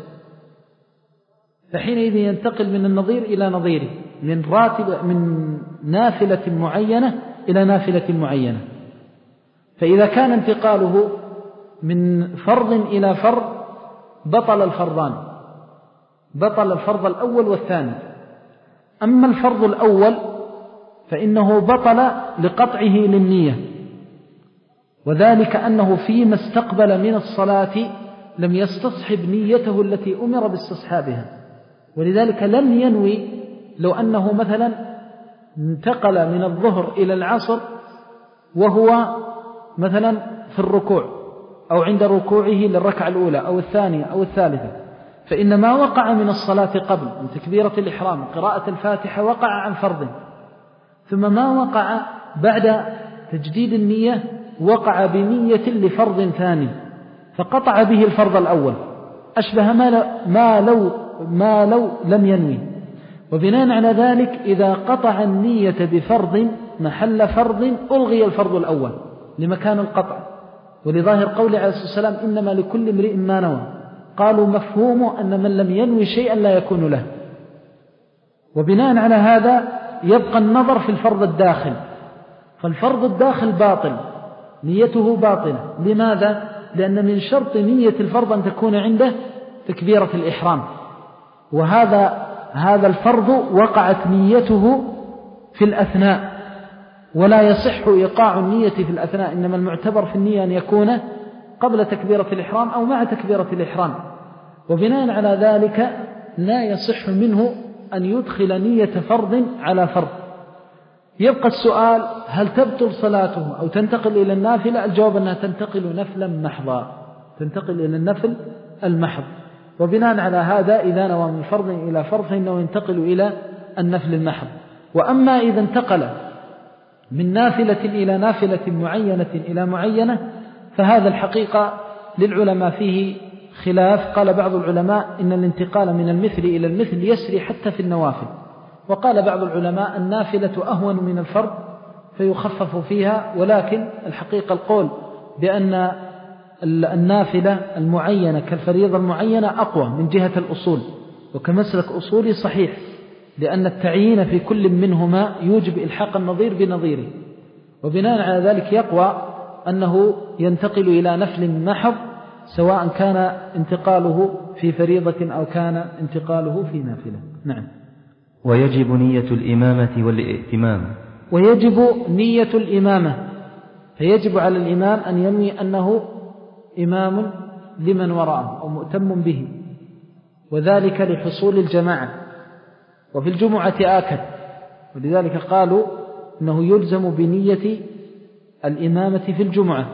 فحينئذ ينتقل من النظير إلى نظيره، من راتبة من نافلة معينة إلى نافلة معينة. فإذا كان انتقاله من فرض إلى فرض بطل الفرضان، بطل الفرض الأول والثاني. أما الفرض الأول فإنه بطل لقطعه للنية، وذلك أنه فيما استقبل من الصلاة لم يستصحب نيته التي أمر باستصحابها، ولذلك لم ينوي. لو أنه مثلا انتقل من الظهر إلى العصر وهو مثلا في الركوع أو عند ركوعه للركعة الأولى أو الثانية أو الثالثة، فإن ما وقع من الصلاة قبل من تكبيرة الإحرام قراءة الفاتحة وقع عن فرض، ثم ما وقع بعد تجديد النية وقع بنية لفرض ثاني، فقطع به الفرض الأول، أشبه ما لو, ما لو لم ينوي. وبناء على ذلك إذا قطع النية بفرض محل فرض ألغي الفرض الأول لمكان القطع، ولظاهر قول عليه الصلاة والسلام إنما لكل امرئ ما نوى، قالوا مفهومه أن من لم ينوي شيئا لا يكون له. وبناء على هذا يبقى النظر في الفرض الداخل، فالفرض الداخل باطل، نيته باطلة. لماذا؟ لأن من شرط نية الفرض أن تكون عنده تكبيرة الإحرام، وهذا هذا الفرض وقعت نيته في الأثناء، ولا يصح إيقاع النية في الأثناء، إنما المعتبر في النية أن يكون قبل تكبيرة الإحرام أو مع تكبيرة الإحرام. وبناء على ذلك لا يصح منه أن يدخل نية فرض على فرض. يبقى السؤال هل تبطل صلاته أو تنتقل إلى النافلة؟ الجواب أنها تنتقل نفلا محضا، تنتقل إلى النفل المحض. وبناء على هذا إذا نوى من فرض إلى فرض فإنه ينتقل إلى النفل المحض. وأما إذا انتقل من نافلة إلى نافلة معينة إلى معينة فهذا الحقيقة للعلماء فيه خلاف. قال بعض العلماء إن الانتقال من المثل إلى المثل يسري حتى في النوافل، وقال بعض العلماء النافلة أهون من الفرض فيخفف فيها، ولكن الحقيقة القول بأن النافلة المعينة كالفريضة المعينة أقوى من جهة الأصول، وكمسلك أصولي صحيح، لأن التعيين في كل منهما يوجب إلحاق النظير بنظيره. وبناء على ذلك يقوى أنه ينتقل إلى نفل محض سواء كان انتقاله في فريضة أو كان انتقاله في نافلة. نعم. ويجب نية الإمامة والائتمام. ويجب نية الإمامة، فيجب على الإمام أن ينوي أنه إمام لمن وراءه أو مؤتم به، وذلك لحصول الجماعة. وفي الجمعة آكد، ولذلك قالوا أنه يلزم بنية الإمامة في الجمعة.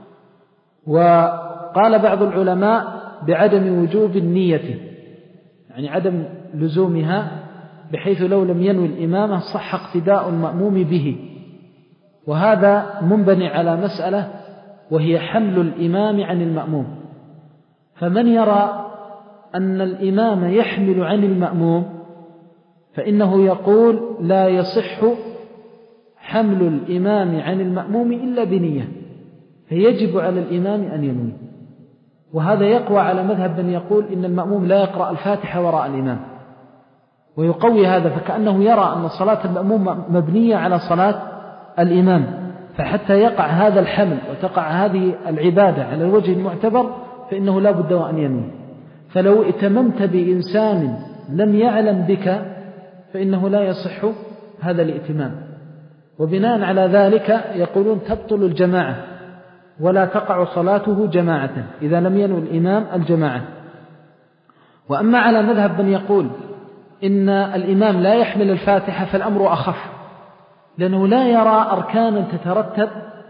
وقال بعض العلماء بعدم وجوب النية، يعني عدم لزومها، بحيث لو لم ينوي الإمامة صح اقتداء المأموم به. وهذا منبني على مسألة وهي حمل الإمام عن المأموم. فمن يرى أن الإمام يحمل عن المأموم فإنه يقول لا يصح حمل الإمام عن المأموم إلا بنية، فيجب على الإمام أن ينوي. وهذا يقوى على مذهب من يقول إن المأموم لا يقرأ الفاتحة وراء الإمام، ويقوي هذا، فكأنه يرى أن صلاة المأموم مبنية على صلاة الإمام، فحتى يقع هذا الحمل وتقع هذه العبادة على الوجه المعتبر فإنه لا بد وأن ينوي. فلو اتممت بإنسان لم يعلم بك فإنه لا يصح هذا الائتمام. وبناء على ذلك يقولون تبطل الجماعة ولا تقع صلاته جماعة إذا لم ينوي الإمام الجماعة. وأما على مذهب من يقول إن الإمام لا يحمل الفاتحة فالأمر أخف، لأنه لا يرى أركانا تترتب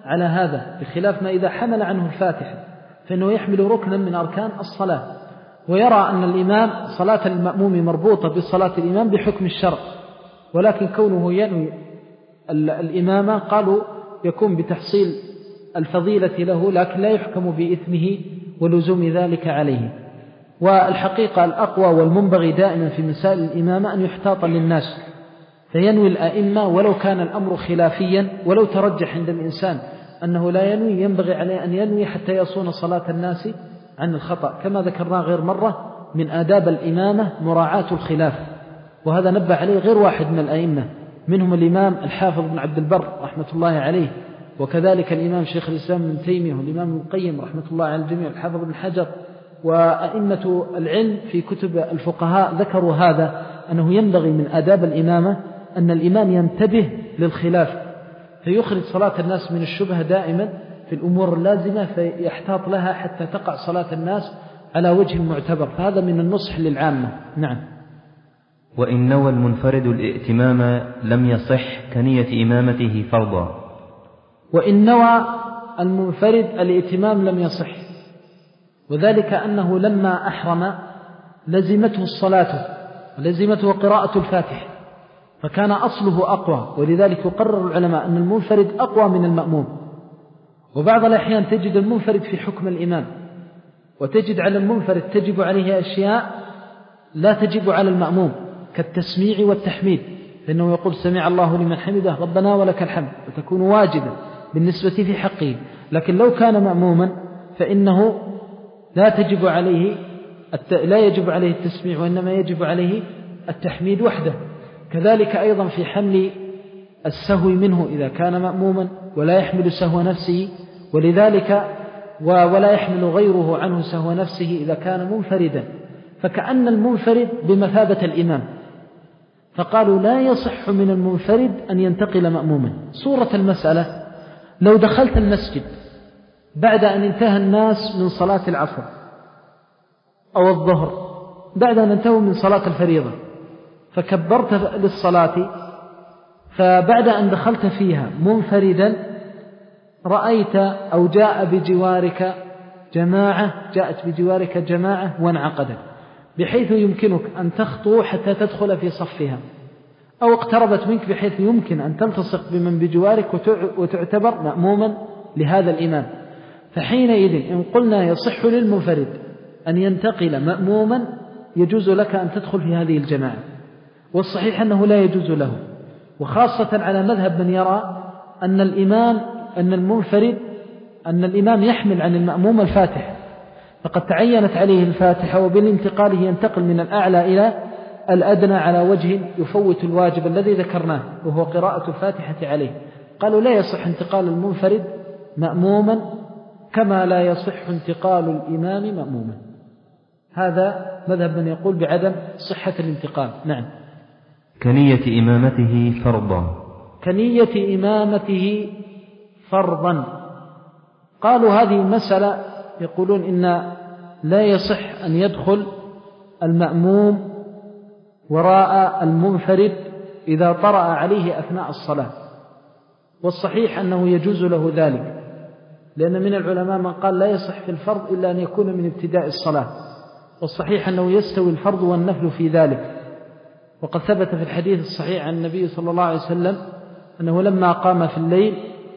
على هذا، بخلاف ما إذا حمل عنه الفاتحة فإنه يحمل ركنا من أركان الصلاة، ويرى أن الإمام صلاة المأموم مربوطة بصلاة الإمام بحكم الشرع، ولكن كونه ينوي الإمامة قالوا يكون بتحصيل الفضيلة له، لكن لا يحكم بإثمه ولزوم ذلك عليه. والحقيقة الأقوى والمنبغي دائما في مسائل الإمامة أن يحتاط للناس، فينوي الأئمة ولو كان الأمر خلافيا، ولو ترجح عند الإنسان أنه لا ينوي ينبغي عليه أن ينوي حتى يصون صلاة الناس عن الخطأ، كما ذكرنا غير مرة من آداب الإمامة مراعاة الخلاف، وهذا نبه عليه غير واحد من الأئمة، منهم الإمام الحافظ بن عبد البر رحمة الله عليه، وكذلك الإمام شيخ الإسلام ابن تيمية والإمام ابن القيم رحمة الله على الجميع، الحافظ بن حجر، وأئمة العلم في كتب الفقهاء ذكروا هذا، أنه ينبغي من آداب الإمامة أن الإمام ينتبه للخلاف، فيخرج صلاة الناس من الشبهة دائما في الأمور اللازمة، فيحتاط لها حتى تقع صلاة الناس على وجه معتبر، فهذا من النصح للعامة. نعم. وإن نوى المنفرد الائتمام لم يصح كنية إمامته فرضا. وإن نوى المنفرد الائتمام لم يصح، وذلك أنه لما أحرم لزمته الصلاة ولزمته قراءة الفاتحة، فكان أصله أقوى، ولذلك يقرر العلماء أن المنفرد أقوى من المأموم. وبعض الأحيان تجد المنفرد في حكم الإمام، وتجد على المنفرد تجب عليه أشياء لا تجب على المأموم كالتسميع والتحميد، فإنه يقول سمع الله لمن حمده ربنا ولك الحمد، وتكون واجبا بالنسبة في حقه. لكن لو كان مأموما فإنه لا تجب عليه لا يجب عليه التسميع، وإنما يجب عليه التحميد وحده. كذلك أيضا في حمل السهو منه إذا كان مأموما ولا يحمل سهو نفسه، ولذلك ولا يحمل غيره عنه سهو نفسه إذا كان منفردا، فكأن المنفرد بمثابة الإمام، فقالوا لا يصح من المنفرد أن ينتقل مأموما. صورة المسألة لو دخلت المسجد بعد أن انتهى الناس من صلاة العصر أو الظهر، بعد أن انتهوا من صلاة الفريضة، فكبرت للصلاة، فبعد أن دخلت فيها منفردا رأيت أو جاء بجوارك جماعة جاءت بجوارك جماعة وانعقدت، بحيث يمكنك أن تخطو حتى تدخل في صفها، أو اقتربت منك بحيث يمكن أن تلتصق بمن بجوارك وتعتبر مأموما لهذا الإمام. فحينئذ إن قلنا يصح للمنفرد أن ينتقل مأموما يجوز لك أن تدخل في هذه الجماعة، والصحيح أنه لا يجوز له، وخاصة على مذهب من يرى أن الإمام أن المنفرد أن الإمام يحمل عن المأموم الفاتحة، فقد تعينت عليه الفاتحة، وبالانتقال ينتقل من الأعلى إلى الأدنى على وجه يفوت الواجب الذي ذكرناه وهو قراءة الفاتحة عليه. قالوا لا يصح انتقال المنفرد مأموما كما لا يصح انتقال الإمام مأموما. هذا مذهب من يقول بعدم صحة الانتقال. نعم. كنية إمامته فرضا. كنية إمامته فرضا، قالوا هذه المسألة يقولون إن لا يصح أن يدخل المأموم وراء المنفرد إذا طرأ عليه أثناء الصلاة، والصحيح أنه يجوز له ذلك، لأن من العلماء من قال لا يصح في الفرض إلا أن يكون من ابتداء الصلاة، والصحيح أنه يستوي الفرض والنفل في ذلك. وقد ثبت في الحديث الصحيح عن النبي صلى الله عليه وسلم أنه لما قام في الليل،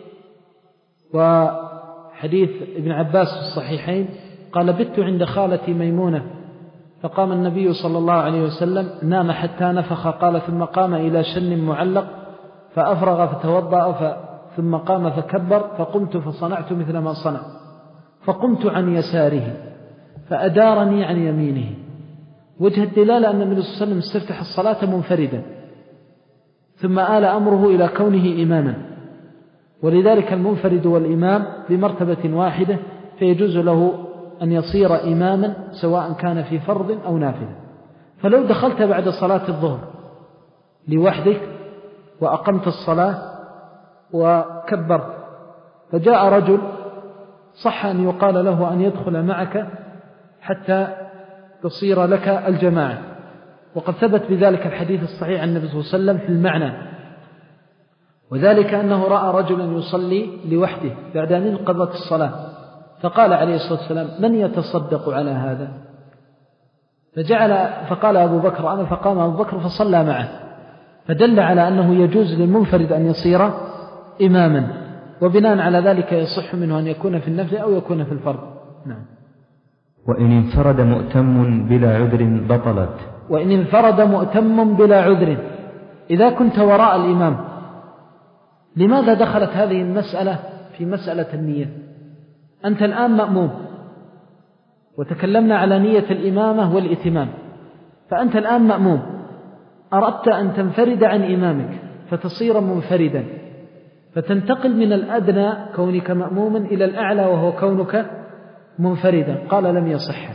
وحديث ابن عباس في الصحيحين قال بت عند خالتي ميمونة، فقام النبي صلى الله عليه وسلم نام حتى نفخ، قال ثم قام إلى شن معلق فأفرغ فتوضأ، ثم قام فكبر، فقمت فصنعت مثل ما صنع، فقمت عن يساره فأدارني عن يمينه. وجه الدلالة أن النبي صلى الله عليه وسلم استفتح الصلاة منفردا، ثم آل أمره إلى كونه إماما، ولذلك المنفرد والإمام بمرتبة واحدة، فيجوز له أن يصير إماما سواء كان في فرض أو نافلة. فلو دخلت بعد صلاة الظهر لوحدك وأقمت الصلاة وكبرت، فجاء رجل صح أن يقال له أن يدخل معك حتى تصير لك الجماعة، وقد ثبت بذلك الحديث الصحيح عن النبي صلى الله عليه وسلم في المعنى. وذلك أنه رأى رجلا يصلي لوحده بعد أن انقضت الصلاة، فقال عليه الصلاة والسلام: من يتصدق على هذا؟ فجعل فقال أبو بكر أنا، فقام أبو بكر فصلى معه، فدل على أنه يجوز للمنفرد أن يصير إماما، وبناء على ذلك يصح منه أن يكون في النفل أو يكون في الفرض. نعم. وإن انفرد مؤتم بلا عذر بطلت. وإن انفرد مؤتم بلا عذر، إذا كنت وراء الإمام، لماذا دخلت هذه المسألة في مسألة النية؟ أنت الآن مأموم، وتكلمنا على نية الإمامة والإتمام، فأنت الآن مأموم، أردت أن تنفرد عن إمامك فتصير منفردا، فتنتقل من الأدنى كونك مأموما إلى الأعلى وهو كونك منفردا. قال لم يصح،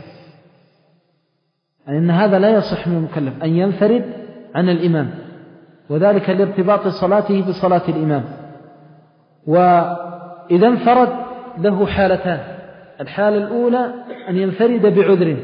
أن هذا لا يصح من المكلف أن ينفرد عن الإمام، وذلك لارتباط صلاته بصلاة الإمام. وإذا انفرد له حالتان: الحالة الأولى أن ينفرد بعذر،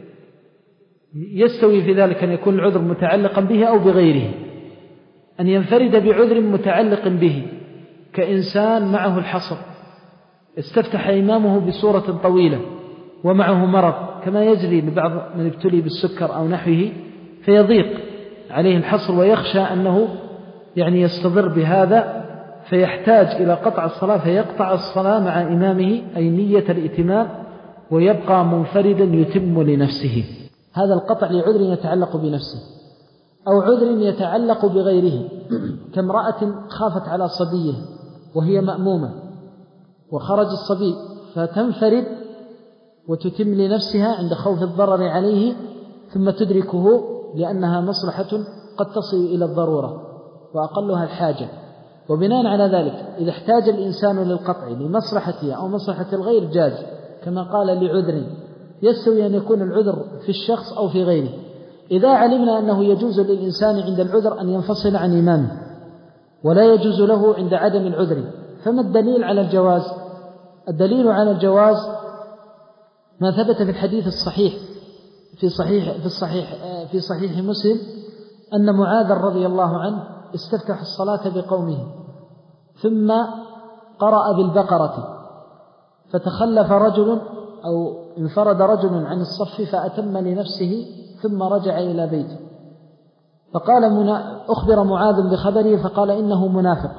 يستوي في ذلك أن يكون العذر متعلقا به أو بغيره، أن ينفرد بعذر متعلق به، كإنسان معه الحصر استفتح إمامه بسورة طويلة ومعه مرض، كما يجري لبعض من ابتلي بالسكر أو نحوه فيضيق عليه الحصر ويخشى أنه يعني يستضر بهذا فيحتاج إلى قطع الصلاة، فيقطع الصلاة مع إمامه أي نية الإتمام، ويبقى منفردا يتم لنفسه. هذا القطع لعذر يتعلق بنفسه أو عذر يتعلق بغيره، كامرأة خافت على صبيه وهي مأمومة وخرج الصبي فتنفرد وتتم لنفسها عند خوف الضرر عليه، ثم تدركه لأنها مصلحة قد تصل إلى الضرورة وأقلها الحاجة. وبناء على ذلك إذا احتاج الإنسان للقطع لمصلحته أو مصلحة الغير جاز، كما قال لعذر، يستوي أن يكون العذر في الشخص أو في غيره. إذا علمنا أنه يجوز للإنسان عند العذر أن ينفصل عن إمامه ولا يجوز له عند عدم العذر، فما الدليل على الجواز؟ الدليل على الجواز ما ثبت في الحديث الصحيح في صحيح في الصحيح في صحيح مسلم أن معاذ رضي الله عنه استفتح الصلاة بقومه ثم قرأ بالبقرة، فتخلف رجل أو انفرد رجل عن الصف فأتم لنفسه ثم رجع إلى بيته، فقال منا... أخبر معاذ بخبره فقال إنه منافق،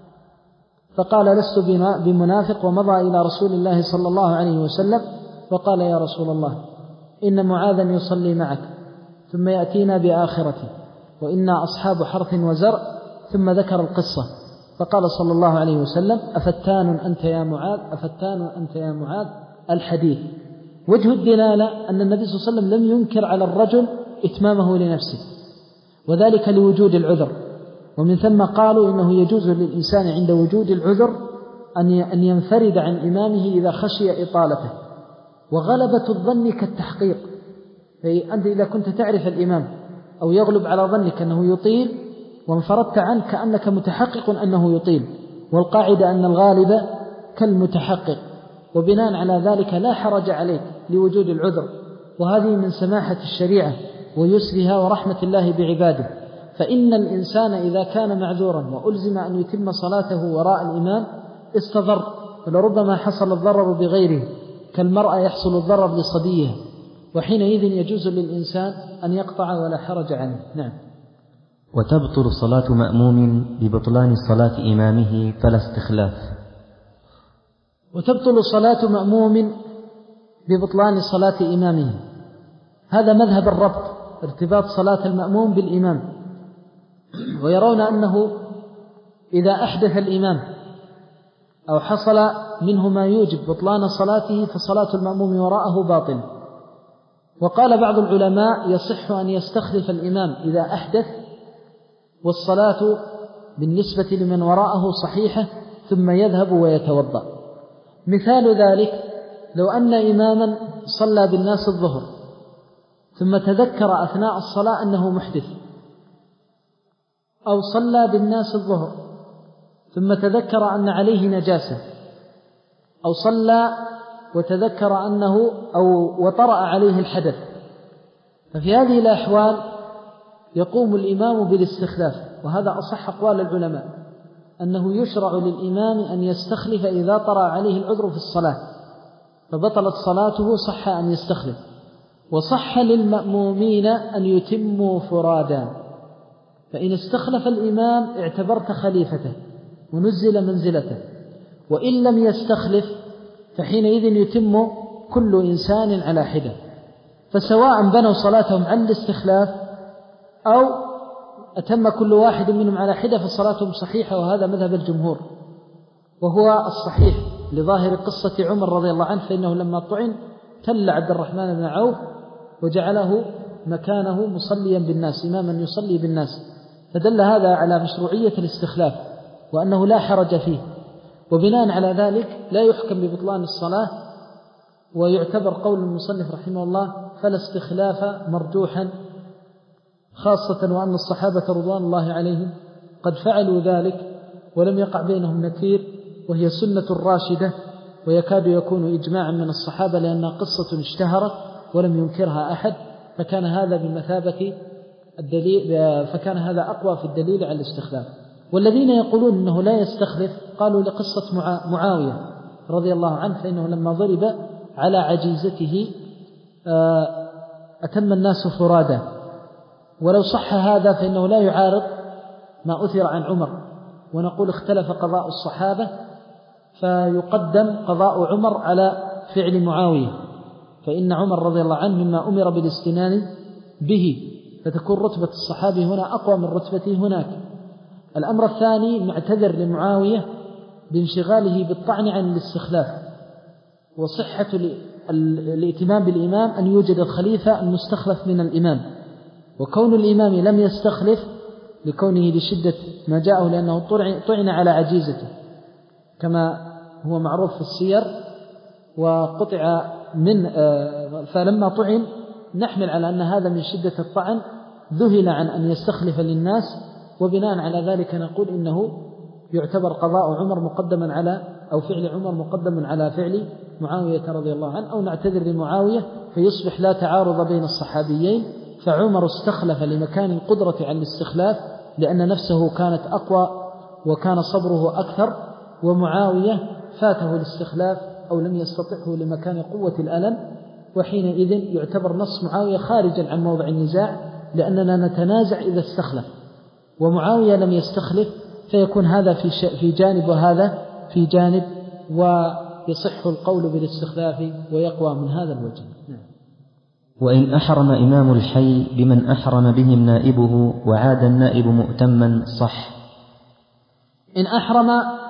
فقال لست بمنافق، ومضى إلى رسول الله صلى الله عليه وسلم وقال يا رسول الله إن معاذا يصلي معك ثم يأتينا بآخرته وإنا أصحاب حرث وزرع، ثم ذكر القصة، فقال صلى الله عليه وسلم أفتان أنت يا معاذ أفتان أنت يا معاذ الحديث. وجه الدلالة أن النبي صلى الله عليه وسلم لم ينكر على الرجل إتمامه لنفسه، وذلك لوجود العذر، ومن ثم قالوا إنه يجوز للإنسان عند وجود العذر أن ينفرد عن إمامه إذا خشي إطالته، وغلبة الظن كالتحقيق، فأنت إذا كنت تعرف الإمام أو يغلب على ظنك أنه يطيل وانفردت عنه كأنك متحقق أنه يطيل، والقاعدة أن الغالب كالمتحقق، وبناء على ذلك لا حرج عليك لوجود العذر، وهذه من سماحة الشريعة ويسرها ورحمة الله بعباده. فإن الإنسان إذا كان معذورا وألزم أن يتم صلاته وراء الإمام استضر، ولربما حصل الضرر بغيره، كالمرأة يحصل الضرر لصبيها، وحينئذ يجوز للإنسان أن يقطع ولا حرج عنه. نعم. وتبطل صلاة مأموم ببطلان صلاة إمامه فلا استخلاف. وتبطل صلاة مأموم ببطلان صلاة إمامه، هذا مذهب الربط، ارتباط صلاة المأموم بالإمام، ويرون أنه إذا أحدث الإمام أو حصل منه ما يوجب بطلان صلاته فصلاة المأموم وراءه باطل. وقال بعض العلماء يصح أن يستخلف الإمام إذا أحدث والصلاة بالنسبة لمن وراءه صحيحة ثم يذهب ويتوضأ. مثال ذلك لو أن إماما صلى بالناس الظهر ثم تذكر أثناء الصلاة أنه محدث، أو صلى بالناس الظهر ثم تذكر أن عليه نجاسة، أو صلى وتذكر أنه أو وطرأ عليه الحدث، ففي هذه الأحوال يقوم الإمام بالاستخلاف، وهذا أصح أقوال العلماء، أنه يشرع للإمام أن يستخلف إذا طرأ عليه العذر في الصلاة فبطلت صلاته صح أن يستخلف، وصح للمأمومين أن يتموا فرادا، فإن استخلف الإمام اعتبرت خليفته ونزل منزلته، وإن لم يستخلف فحينئذ يتم كل إنسان على حدة، فسواء بنوا صلاتهم على الاستخلاف أو أتم كل واحد منهم على حدة فصلاتهم صحيحة، وهذا مذهب الجمهور وهو الصحيح لظاهر قصة عمر رضي الله عنه، فإنه لما طعن تل عبد الرحمن بن عوف وجعله مكانه مصليا بالناس، إماما يصلي بالناس، فدل هذا على مشروعية الاستخلاف وأنه لا حرج فيه، وبناء على ذلك لا يحكم ببطلان الصلاة، ويعتبر قول المصنف رحمه الله فلا استخلاف مرجوحا، خاصة وأن الصحابة رضوان الله عليهم قد فعلوا ذلك ولم يقع بينهم نكير، وهي سنة راشدة ويكاد يكون إجماعا من الصحابة لأنها قصة اشتهرت ولم ينكرها أحد، فكان هذا بمثابة الدليل، فكان هذا أقوى في الدليل على الاستخلاف. والذين يقولون أنه لا يستخلف قالوا لقصة معاوية رضي الله عنه، فإنه لما ضرب على عجيزته أتم الناس فرادا، ولو صح هذا فإنه لا يعارض ما أثر عن عمر، ونقول اختلف قضاء الصحابة فيقدم قضاء عمر على فعل معاوية، فإن عمر رضي الله عنه مما أمر بالاستنان به، فتكون رتبة الصحابي هنا أقوى من رتبته هناك. الأمر الثاني معتذر لمعاوية بانشغاله بالطعن عن الاستخلاف، وصحة الائتمام بالإمام أن يوجد الخليفة المستخلف من الإمام، وكون الإمام لم يستخلف لكونه لشدة ما جاءه لأنه طعن على عجيزته كما هو معروف في السير، وقطع من فلما طعن نحمل على أن هذا من شدة الطعن ذهل عن أن يستخلف للناس، وبناء على ذلك نقول إنه يعتبر قضاء عمر مقدما على أو فعل عمر مقدم على فعل معاوية رضي الله عنه، أو نعتذر لمعاوية فيصبح لا تعارض بين الصحابيين، فعمر استخلف لمكان القدرة على الاستخلاف لأن نفسه كانت أقوى وكان صبره أكثر، ومعاوية فاته الاستخلاف أو لم يستطعه لمكان قوة الألم، وحينئذ يعتبر نص معاوية خارجا عن موضع النزاع لأننا نتنازع إذا استخلف، ومعاوية لم يستخلف فيكون هذا في في جانب وهذا في جانب، ويصح القول بالاستخلاف ويقوى من هذا الوجه. وإن أحرم إمام الحي بمن أحرم بهم نائبه وعاد النائب مؤتما صح. إن أحرم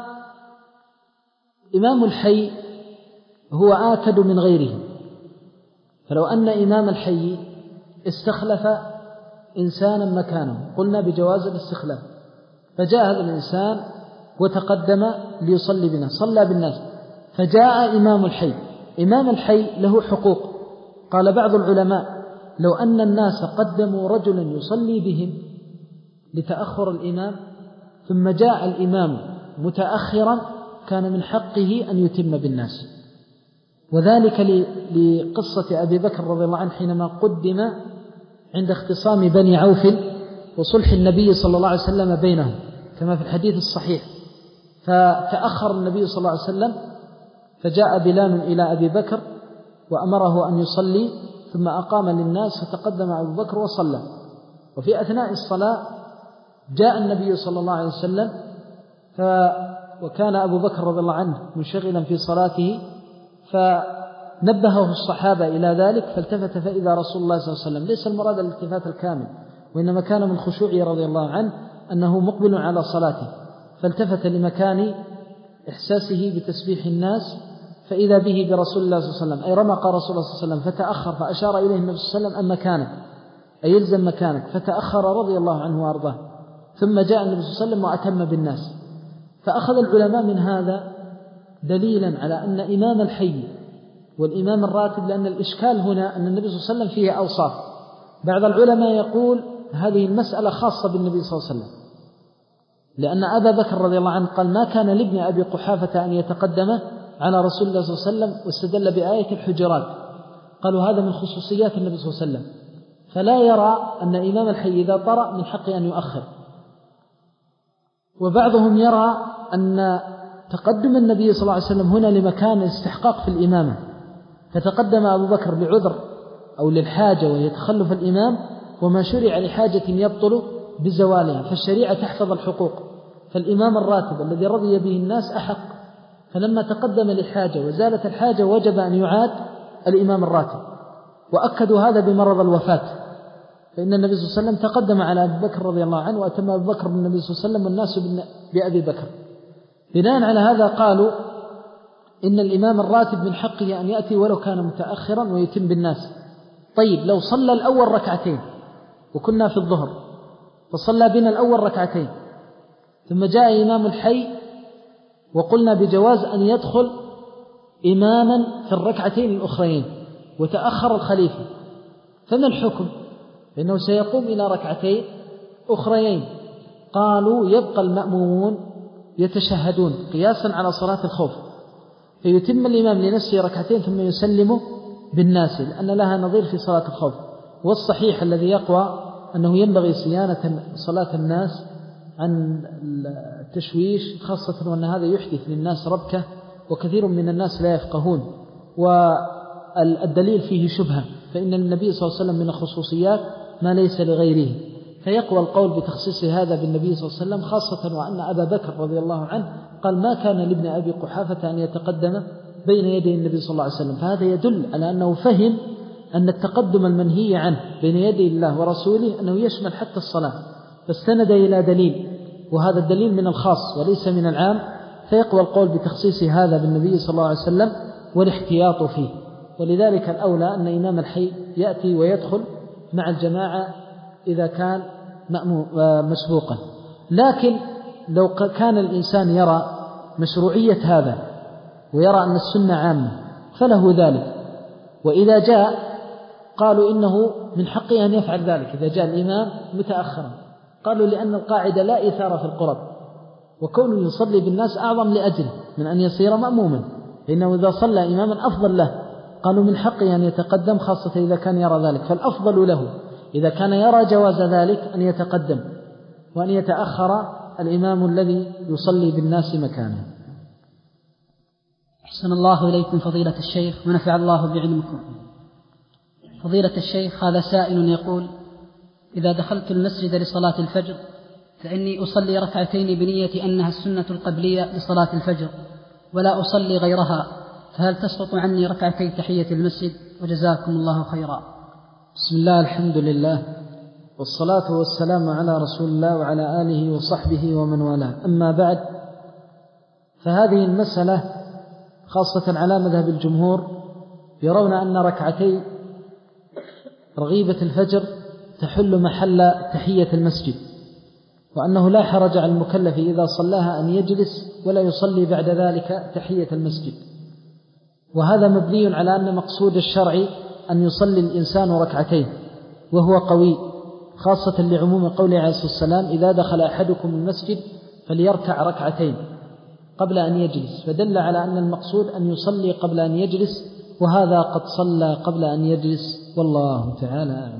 إمام الحي هو آكد من غيره، فلو أن إمام الحي استخلف إنسانا مكانه قلنا بجواز الاستخلاف، فجاء هذا الإنسان وتقدم ليصلي بنا صلى بالناس، فجاء إمام الحي، إمام الحي له حقوق، قال بعض العلماء لو أن الناس قدموا رجلا يصلي بهم لتأخر الإمام ثم جاء الإمام متأخرا كان من حقه أن يتم بالناس، وذلك لقصة أبي بكر رضي الله عنه حينما قدم عند اختصام بني عوف وصلح النبي صلى الله عليه وسلم بينهم كما في الحديث الصحيح، فتأخر النبي صلى الله عليه وسلم فجاء بلال إلى أبي بكر وأمره أن يصلي ثم أقام للناس، فتقدم أبو بكر وصلى، وفي أثناء الصلاة جاء النبي صلى الله عليه وسلم ف وكان أبو بكر رضي الله عنه منشغلا في صلاته، فنبهه الصحابة إلى ذلك، فالتفت فإذا رسول الله صلى الله عليه وسلم، ليس المراد الالتفات الكامل، وإنما كان من خشوعه رضي الله عنه أنه مقبل على صلاته، فالتفت لمكان إحساسه بتسبيح الناس فإذا به برسول الله صلى الله عليه وسلم، أي رمق رسول الله صلى الله عليه وسلم فتأخر، فأشار إليه النبي صلى الله عليه وسلم أن مكانك أي يلزم مكانك، فتأخر رضي الله عنه وأرضاه، ثم جاء النبي صلى الله عليه وسلم وأتم بالناس. فأخذ العلماء من هذا دليلا على أن إمام الحي والإمام الراتب، لأن الإشكال هنا أن النبي صلى الله عليه وسلم فيه أوصاف، بعض العلماء يقول هذه المسألة خاصة بالنبي صلى الله عليه وسلم، لأن أبا بكر رضي الله عنه قال ما كان لابن أبي قحافة أن يتقدم على رسول الله صلى الله عليه وسلم، واستدل بآية الحجرات، قالوا هذا من خصوصيات النبي صلى الله عليه وسلم، فلا يرى أن إمام الحي إذا طرأ من حقه أن يؤخر. وبعضهم يرى أن تقدم النبي صلى الله عليه وسلم هنا لمكان الاستحقاق في الإمامة، فتقدم أبو بكر لعذر أو للحاجة وهي تخلف الإمام، وما شرع لحاجة يبطل بزوالها، فالشريعة تحفظ الحقوق، فالإمام الراتب الذي رضي به الناس أحق، فلما تقدم لحاجة وزالت الحاجة وجب أن يعاد الإمام الراتب. وأكدوا هذا بمرض الوفاة، فإن النبي صلى الله عليه وسلم تقدم على أبي بكر رضي الله عنه، وأتم أبي بكر بالنبي صلى الله عليه وسلم والناس بأبي بكر. بناء على هذا قالوا إن الإمام الراتب من حقه أن يأتي ولو كان متأخرا ويتم بالناس. طيب لو صلى الأول ركعتين وكنا في الظهر فصلى بنا الأول ركعتين، ثم جاء إمام الحي وقلنا بجواز أن يدخل إماما في الركعتين الأخرين وتأخر الخليفة، فما الحكم؟ فإنه سيقوم إلى ركعتين أخريين. قالوا يبقى المأمومون يتشهدون قياسا على صلاة الخوف، فيتم الإمام لنفسه ركعتين ثم يسلم بالناس، لأن لها نظير في صلاة الخوف. والصحيح الذي يقوى أنه ينبغي صيانة صلاة الناس عن التشويش، خاصة وأن هذا يحدث للناس ربكة، وكثير من الناس لا يفقهون، والدليل فيه شبهة، فإن النبي صلى الله عليه وسلم من الخصوصيات ما ليس لغيره، فيقوى القول بتخصيص هذا بالنبي صلى الله عليه وسلم، خاصة وأن أبا بكر رضي الله عنه قال ما كان لابن أبي قحافة أن يتقدم بين يدي النبي صلى الله عليه وسلم، فهذا يدل على أنه فهم أن التقدم المنهي عنه بين يدي الله ورسوله أنه يشمل حتى الصلاة، فاستند إلى دليل، وهذا الدليل من الخاص وليس من العام، فيقوى القول بتخصيص هذا بالنبي صلى الله عليه وسلم والاحتياط فيه. ولذلك الأولى أن إمام الحي يأتي ويدخل مع الجماعة إذا كان مسبوقا. لكن لو كان الإنسان يرى مشروعية هذا ويرى أن السنة عامة فله ذلك، وإذا جاء قالوا إنه من حقه أن يفعل ذلك إذا جاء الإمام متأخرا، قالوا لأن القاعدة لا إثارة في القرب، وكونه يصلي بالناس أعظم لأجله من أن يصير مأموما، لأنه إذا صلى إماما أفضل له. قالوا من حقه أن يتقدم خاصة إذا كان يرى ذلك، فالأفضل له إذا كان يرى جواز ذلك أن يتقدم، وأن يتأخر الإمام الذي يصلي بالناس مكانه. أحسن الله إليكم فضيلة الشيخ ونفع الله بعلمكم. فضيلة الشيخ، هذا سائل يقول: إذا دخلت المسجد لصلاة الفجر فإني أصلي ركعتين بنية أنها السنة القبلية لصلاة الفجر ولا أصلي غيرها، فهل تسقط عني ركعتي تحية المسجد؟ وجزاكم الله خيرا. بسم الله، الحمد لله، والصلاة والسلام على رسول الله وعلى آله وصحبه ومن والاه. أما بعد، فهذه المسألة خاصة على مذهب الجمهور يرون أن ركعتي رغيبة الفجر تحل محل تحية المسجد، وأنه لا حرج على المكلف إذا صلاها أن يجلس ولا يصلي بعد ذلك تحية المسجد. وهذا مبني على أن مقصود الشرع أن يصلي الإنسان ركعتين، وهو قوي، خاصة لعموم قوله عليه الصلاة والسلام: إذا دخل أحدكم المسجد فليركع ركعتين قبل أن يجلس، فدل على أن المقصود أن يصلي قبل أن يجلس، وهذا قد صلى قبل أن يجلس، والله تعالى أعلم.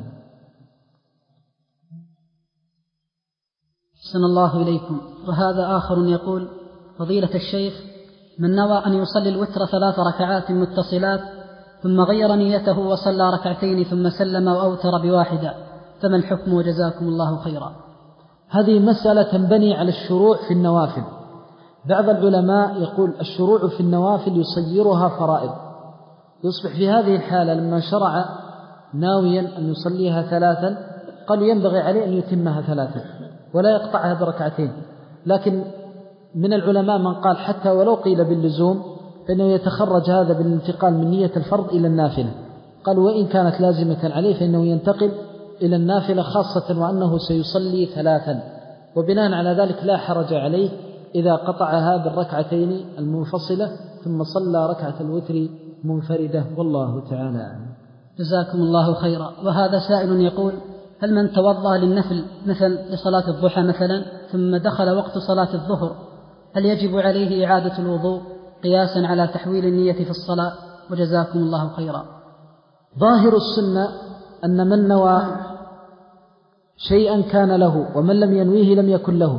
أحسن الله إليكم. وهذا آخر يقول: فضيلة الشيخ، من نوى أن يصلي الوتر ثلاث ركعات متصلات ثم غير نيته وصلى ركعتين ثم سلم وأوتر بواحدة، فما الحكم؟ وجزاكم الله خيرا. هذه مسألة تنبني على الشروع في النوافل. بعض العلماء يقول الشروع في النوافل يصيرها فرائض، يصبح في هذه الحالة لما شرع ناويا أن يصليها ثلاثا قالوا ينبغي عليه أن يتمها ثلاثا ولا يقطعها بركعتين. لكن من العلماء من قال حتى ولو قيل باللزوم فإنه يتخرج هذا بالانتقال من نية الفرض إلى النافلة، قالوا وإن كانت لازمة عليه فإنه ينتقل إلى النافلة، خاصة وأنه سيصلي ثلاثا، وبناء على ذلك لا حرج عليه إذا قطعها بالركعتين المنفصلة ثم صلى ركعة الوتر منفردة، والله تعالى أعلم. جزاكم الله خيرا. وهذا سائل يقول: هل من توضأ للنفل مثل لصلاة الضحى مثلا ثم دخل وقت صلاة الظهر هل يجب عليه إعادة الوضوء قياسا على تحويل النية في الصلاة؟ وجزاكم الله خيرا. ظاهر السنة أن من نوى شيئا كان له ومن لم ينويه لم يكن له،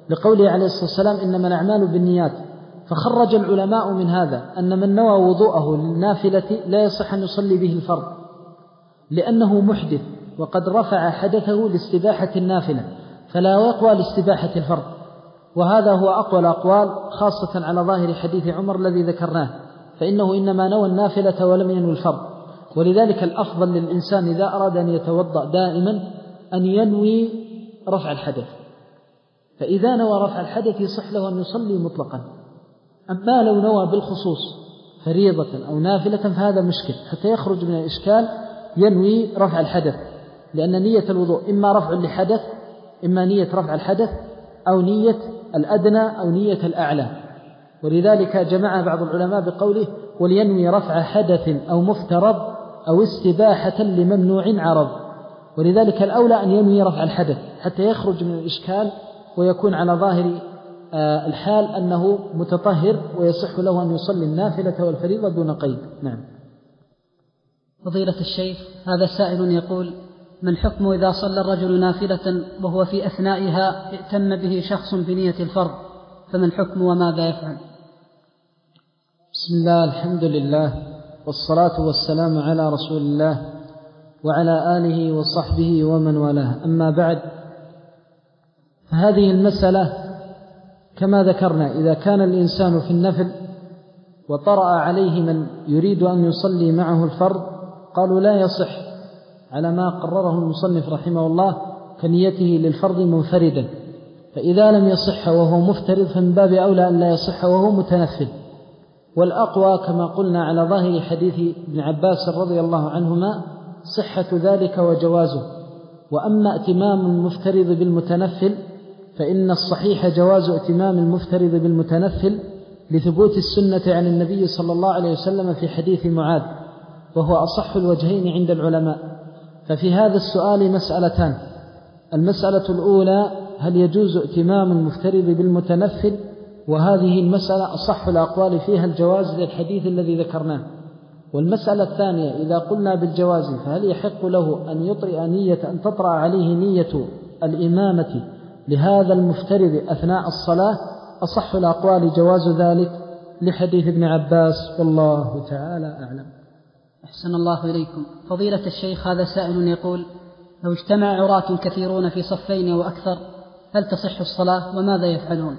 لقوله عليه الصلاة والسلام إنما الأعمال بالنيات، فخرج العلماء من هذا أن من نوى وضوءه للنافلة لا يصح أن يصلي به الفرض لأنه محدث وقد رفع حدثه لاستباحة النافلة، فلا يقوى لاستباحة الفرض. وهذا هو أقوى الأقوال خاصة على ظاهر حديث عمر الذي ذكرناه، فإنه إنما نوى النافلة ولم ينوي الفرض. ولذلك الأفضل للإنسان إذا أراد أن يتوضأ دائما أن ينوي رفع الحدث، فإذا نوى رفع الحدث يصح له أن يصلي مطلقا. أما لو نوى بالخصوص فريضة أو نافلة فهذا مشكل، حتى يخرج من الإشكال ينوي رفع الحدث، لأن نية الوضوء إما رفع لحدث، إما نية رفع الحدث أو نية الأدنى أو نية الأعلى. ولذلك جمع بعض العلماء بقوله ولينوي رفع حدث أو مفترض أو استباحة لممنوع عرض. ولذلك الأولى أن ينوي رفع الحدث حتى يخرج من الإشكال ويكون على ظاهر الحال أنه متطهر ويصح له أن يصلي النافلة والفريضة دون قيد. نعم. فضيلة الشيخ، هذا سائل يقول: ما الحكم إذا صلى الرجل نافلة وهو في أثنائها ائتم به شخص بنية الفرض، فما الحكم وماذا يفعل؟ بسم الله، الحمد لله، والصلاة والسلام على رسول الله وعلى آله وصحبه ومن والاه. أما بعد، فهذه المسألة كما ذكرنا إذا كان الإنسان في النفل وطرأ عليه من يريد أن يصلي معه الفرض قالوا لا يصح على ما قرره المصنف رحمه الله كنيته للفرض منفردا، فإذا لم يصح وهو مفترض فمن باب أولى أن لا يصح وهو متنفل. والأقوى كما قلنا على ظاهر حديث ابن عباس رضي الله عنهما صحة ذلك وجوازه. وأما ائتمام المفترض بالمتنفل فإن الصحيح جواز ائتمام المفترض بالمتنفل لثبوت السنة عن النبي صلى الله عليه وسلم في حديث معاذ، وهو أصح الوجهين عند العلماء. ففي هذا السؤال مسألتان: المسألة الأولى هل يجوز ائتمام المفترض بالمتنفل، وهذه المسألة أصح الأقوال فيها الجواز للحديث الذي ذكرناه. والمسألة الثانية إذا قلنا بالجواز فهل يحق له أن يطرئ نية أن تطرأ عليه نية الإمامة لهذا المفترض أثناء الصلاة؟ أصح الأقوال جواز ذلك لحديث ابن عباس، والله تعالى أعلم. أحسن الله إليكم. فضيلة الشيخ، هذا سائل يقول: لو اجتمع عراة كثيرون في صفين وأكثر هل تصح الصلاة وماذا يفعلون؟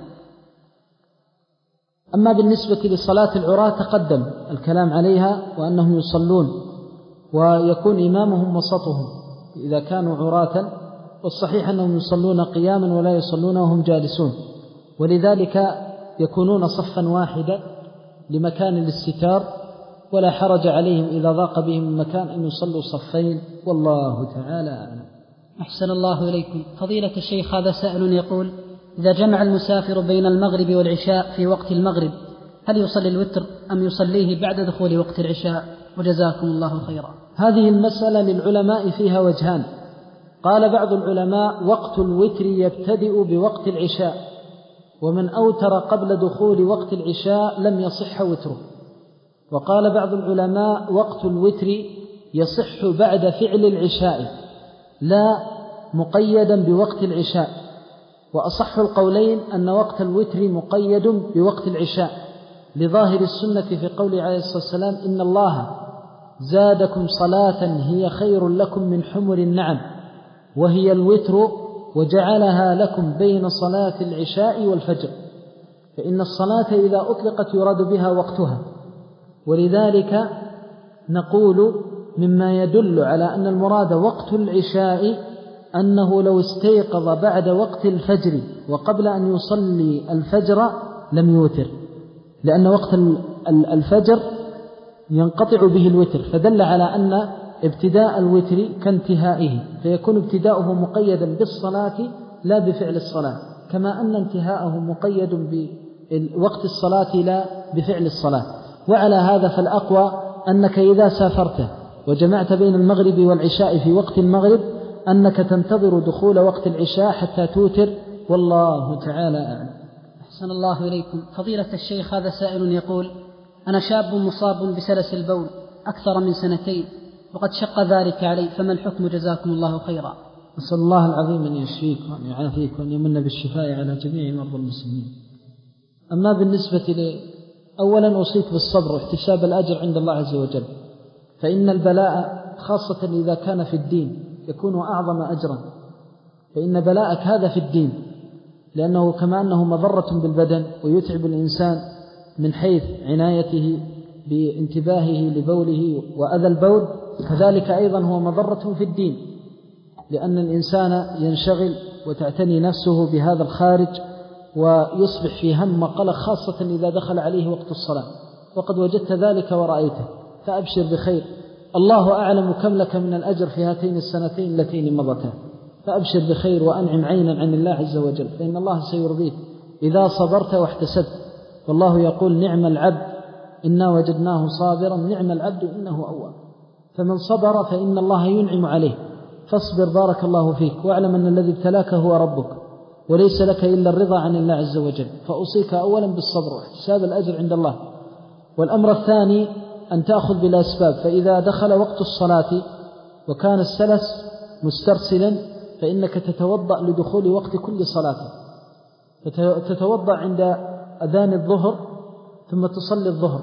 أما بالنسبة لصلاة العراة تقدم الكلام عليها وأنهم يصلون ويكون إمامهم وسطهم إذا كانوا عراة، والصحيح أنهم يصلون قياما ولا يصلون وهم جالسون، ولذلك يكونون صفا واحدا لمكان الاستتار، ولا حرج عليهم إذا ضاق بهم المكان أن يصلوا صفين، والله تعالى أعلم. أحسن الله إليكم. فضيلة الشيخ، هذا سائل يقول: إذا جمع المسافر بين المغرب والعشاء في وقت المغرب هل يصلي الوتر أم يصليه بعد دخول وقت العشاء؟ وجزاكم الله خيرا. هذه المسألة للعلماء فيها وجهان. قال بعض العلماء: وقت الوتر يبتدئ بوقت العشاء، ومن أوتر قبل دخول وقت العشاء لم يصح وتره. وقال بعض العلماء: وقت الوتر يصح بعد فعل العشاء لا مقيدا بوقت العشاء. وأصح القولين أن وقت الوتر مقيد بوقت العشاء لظاهر السنة في قول عليه الصلاة والسلام: إن الله زادكم صلاة هي خير لكم من حمر النعم وهي الوتر وجعلها لكم بين صلاة العشاء والفجر. فإن الصلاة إذا أطلقت يراد بها وقتها، ولذلك نقول مما يدل على أن المراد وقت العشاء أنه لو استيقظ بعد وقت الفجر وقبل أن يصلي الفجر لم يوتر، لأن وقت الفجر ينقطع به الوتر، فدل على أن ابتداء الوتر كانتهائه، فيكون ابتداؤه مقيدا بالصلاة لا بفعل الصلاة، كما أن انتهاءه مقيد بوقت الصلاة لا بفعل الصلاة. وعلى هذا فالأقوى أنك إذا سافرت وجمعت بين المغرب والعشاء في وقت المغرب أنك تنتظر دخول وقت العشاء حتى توتر، والله تعالى أعلم. أحسن الله إليكم. فضيلة الشيخ، هذا سائل يقول: أنا شاب مصاب بسلس البول أكثر من سنتين وقد شق ذلك علي، فما الحكم جزاكم الله خيرا؟ أسأل الله العظيم أن يشفيك وأن يعافيك وأن يمن بالشفاء على جميع مرضى المسلمين. أما بالنسبة لي أولا أوصيك بالصبر واحتساب الأجر عند الله عز وجل، فإن البلاء خاصة إذا كان في الدين يكون أعظم أجرا، فإن بلاءك هذا في الدين، لأنه كما أنه مضرة بالبدن ويتعب الإنسان من حيث عنايته بانتباهه لبوله وأذى البول، كذلك أيضا هو مضرة في الدين، لأن الإنسان ينشغل وتعتني نفسه بهذا الخارج ويصبح في هم وقلق، خاصة إذا دخل عليه وقت الصلاة، وقد وجدت ذلك ورأيته، فأبشر بخير. الله أعلم كم لك من الأجر في هاتين السنتين اللتين مضتا، فأبشر بخير وأنعم عينا عن الله عز وجل، فإن الله سيرضيك إذا صبرت واحتسبت. والله يقول نعم العبد إنا وجدناه صابرا نعم العبد إنه أواب. فمن صبر فإن الله ينعم عليه، فاصبر بارك الله فيك، واعلم أن الذي ابتلاك هو ربك، وليس لك إلا الرضا عن الله عز وجل. فأوصيك أولا بالصبر واحتساب الأجر عند الله. والأمر الثاني أن تأخذ بالأسباب، فإذا دخل وقت الصلاة وكان السلس مسترسلا فإنك تتوضأ لدخول وقت كل صلاة، تتوضأ عند أذان الظهر ثم تصلي الظهر،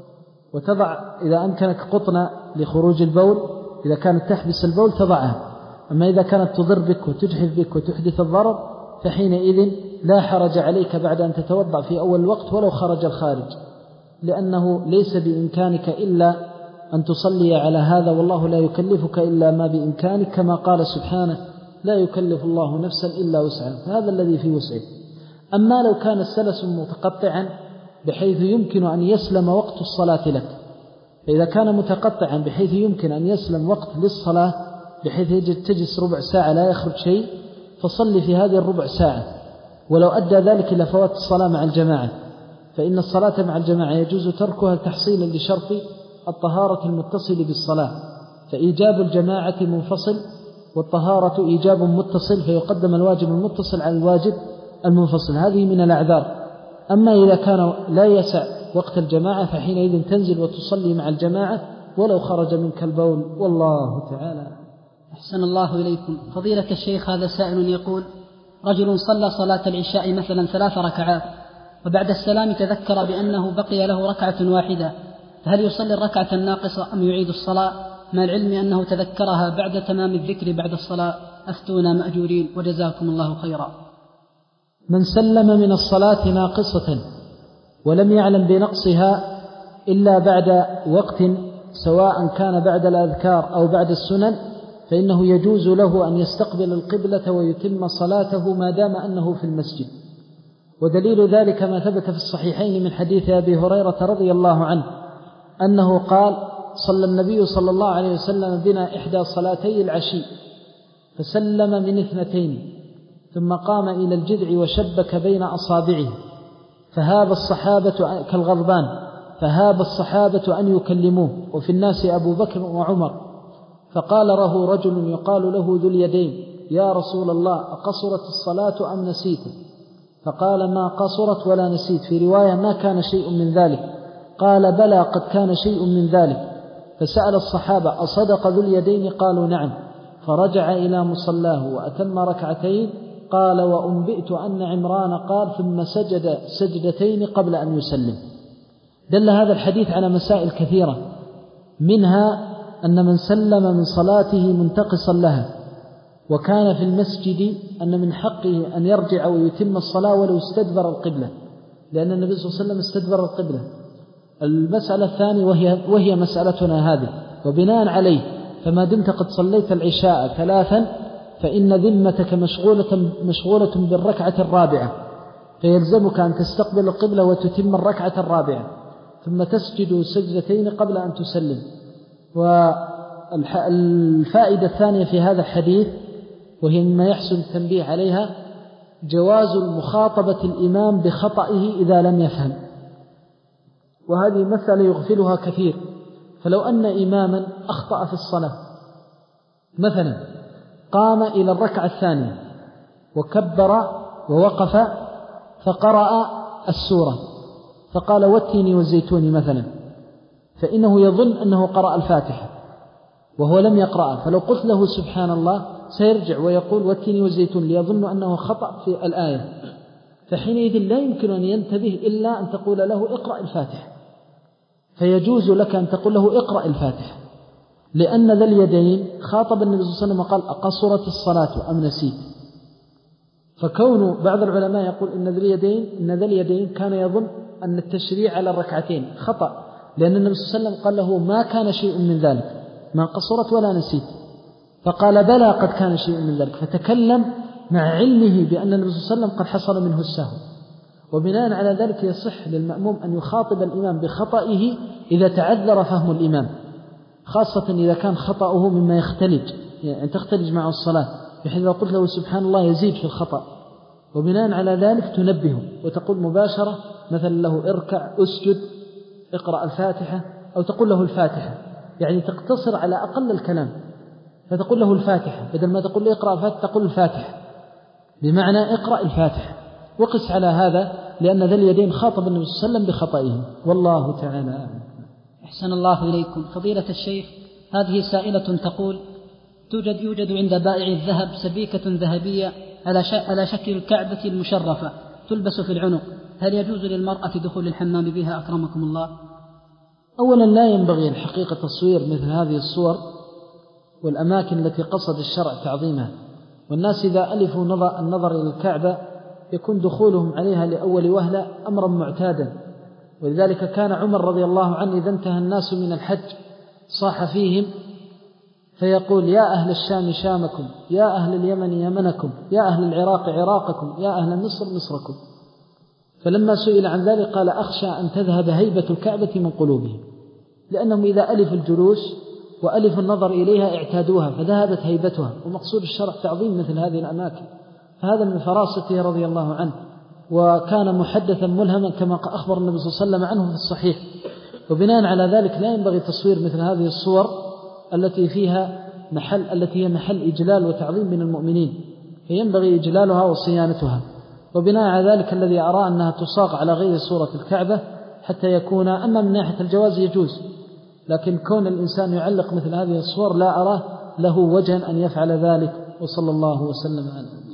وتضع إذا أمكنك قطنة لخروج البول، إذا كانت تحبس البول تضعها، أما إذا كانت تضر بك وتجحف بك وتحدث الضرر فحينئذ لا حرج عليك بعد أن تتوضأ في أول الوقت ولو خرج الخارج، لأنه ليس بإمكانك إلا أن تصلي على هذا، والله لا يكلفك إلا ما بإمكانك، كما قال سبحانه لا يكلف الله نفسا إلا وسعها، فهذا الذي في وسعه. أما لو كان السلس متقطعا بحيث يمكن أن يسلم وقت الصلاة لك، فإذا كان متقطعا بحيث يمكن أن يسلم وقت للصلاة بحيث تجلس ربع ساعة لا يخرج شيء، فصل في هذه الربع ساعة، ولو أدى ذلك إلى فوات الصلاة مع الجماعة، فإن الصلاة مع الجماعة يجوز تركها تحصيلا لشرط الطهارة المتصل بالصلاة، فإيجاب الجماعة منفصل والطهارة إيجاب متصل، فيقدم الواجب المتصل على الواجب المنفصل، هذه من الأعذار. أما إذا كان لا يسع وقت الجماعة فحينئذ تنزل وتصلي مع الجماعة ولو خرج منك البول، والله تعالى. أحسن الله إليكم. فضيلة الشيخ، هذا سائل يقول: رجل صلى صلاة العشاء مثلا ثلاث ركعات، وبعد السلام تذكر بأنه بقي له ركعة واحدة، فهل يصلي الركعة الناقصة أم يعيد الصلاة، مع العلم أنه تذكرها بعد تمام الذكر بعد الصلاة؟ أفتونا مأجورين وجزاكم الله خيرا. من سلم من الصلاة ناقصة ولم يعلم بنقصها إلا بعد وقت، سواء كان بعد الأذكار أو بعد السنن، فإنه يجوز له أن يستقبل القبلة ويتم صلاته ما دام أنه في المسجد. ودليل ذلك ما ثبت في الصحيحين من حديث أبي هريرة رضي الله عنه أنه قال: صلى النبي صلى الله عليه وسلم بنا إحدى صلاتي العشي فسلم من اثنتين، ثم قام إلى الجذع وشبك بين أصابعه، فهاب الصحابة كالغضبان، فهاب الصحابة أن يكلموه، وفي الناس أبو بكر وعمر، فقال له رجل يقال له ذو اليدين: يا رسول الله، أقصرت الصلاة أم نسيت؟ فقال: ما قصرت ولا نسيت، في رواية ما كان شيء من ذلك. قال: بلى قد كان شيء من ذلك. فسأل الصحابة: أصدق ذو اليدين؟ قالوا: نعم. فرجع إلى مصلاه وأتم ركعتين. قال: وأنبئت أن عمران قال: ثم سجد سجدتين قبل أن يسلم. دل هذا الحديث على مسائل كثيرة، منها أن من سلم من صلاته منتقصا لها وكان في المسجد أن من حقه أن يرجع ويتم الصلاة ولو استدبر القبلة، لأن النبي صلى الله عليه وسلم استدبر القبلة. المسألة الثانية وهي, وهي مسألتنا هذه، وبناء عليه فما دمت قد صليت العشاء ثلاثا فإن ذمتك مشغولة, مشغولة بالركعة الرابعة، فيلزمك أن تستقبل القبلة وتتم الركعة الرابعة، ثم تسجد سجدتين قبل أن تسلم. والفائدة الثانية في هذا الحديث، وهي مما يحسن التنبيه عليها، جواز المخاطبة الإمام بخطئه إذا لم يفهم، وهذه مسألة يغفلها كثير. فلو أن إماما أخطأ في الصلاة مثلا، قام إلى الركعة الثانية وكبر ووقف فقرأ السورة فقال: والتين والزيتون مثلا، فإنه يظن أنه قرأ الفاتحة وهو لم يقرأ، فلو قلت له: سبحان الله، سيرجع ويقول والتين والزيتون ليظن أنه خطأ في الآية، فحينئذ لا يمكن أن ينتبه إلا أن تقول له اقرأ الفاتحة، فيجوز لك أن تقول له اقرأ الفاتحة، لأن ذا اليدين خاطب النبي صلى الله عليه وسلم وقال أقصرت الصلاة أم نسيت؟ فكون بعض العلماء يقول إن ذا اليدين إن ذا اليدين كان يظن أن التشريع على الركعتين خطأ، لأن النبي صلى الله عليه وسلم قال له ما كان شيء من ذلك، ما قصرت ولا نسيت، فقال بلى قد كان شيء من ذلك، فتكلم مع علمه بأن النبي صلى الله عليه وسلم قد حصل منه السهو. وبناء على ذلك يصح للمأموم أن يخاطب الإمام بخطئه إذا تعذر فهم الإمام، خاصة إذا كان خطأه مما يختلج، يعني تختلج معه الصلاة، بحيث لو قلت له سبحان الله يزيد في الخطأ، وبناء على ذلك تنبهه وتقول مباشرة مثلا له اركع اسجد اقرأ الفاتحة، أو تقول له الفاتحة، يعني تقتصر على أقل الكلام، فتقول له الفاتحة بدل ما تقول له اقرأ الفاتحة تقول الفاتحة، بمعنى اقرأ الفاتحة. وقس على هذا لأن ذا اليدين خاطب النبي صلى الله عليه وسلم بخطئه، والله تعالى أعلم. أحسن الله إليكم. فضيلة الشيخ، هذه سائلة تقول توجد يوجد عند بائع الذهب سبيكة ذهبية على شكل الكعبة المشرفة تلبس في العنق، هل يجوز للمرأة دخول الحمام بها أكرمكم الله؟ أولا لا ينبغي الحقيقة تصوير مثل هذه الصور والأماكن التي قصد الشرع تعظيمها، والناس إذا ألفوا النظر إلى الكعبة يكون دخولهم عليها لأول وهلة أمرا معتادا، ولذلك كان عمر رضي الله عنه إذا انتهى الناس من الحج صاح فيهم فيقول يا أهل الشام شامكم، يا أهل اليمن يمنكم، يا أهل العراق عراقكم، يا أهل مصر مصركم. فلما سئل عن ذلك قال أخشى أن تذهب هيبة الكعبة من قلوبهم، لأنهم إذا ألفوا الجلوس وألفوا النظر إليها اعتادوها فذهبت هيبتها، ومقصود الشرع تعظيم مثل هذه الأماكن، فهذا من فراسته رضي الله عنه، وكان محدثا ملهما كما أخبر النبي صلى الله عليه وسلم عنه في الصحيح. وبناء على ذلك لا ينبغي تصوير مثل هذه الصور التي فيها محل التي هي محل إجلال وتعظيم من المؤمنين، فينبغي إجلالها وصيانتها. وبناء على ذلك الذي أرى أنها تصاغ على غير صورة الكعبة حتى يكون، أما من ناحية الجواز يجوز، لكن كون الإنسان يعلق مثل هذه الصور لا أراه له وجها أن يفعل ذلك. وصلى الله وسلم على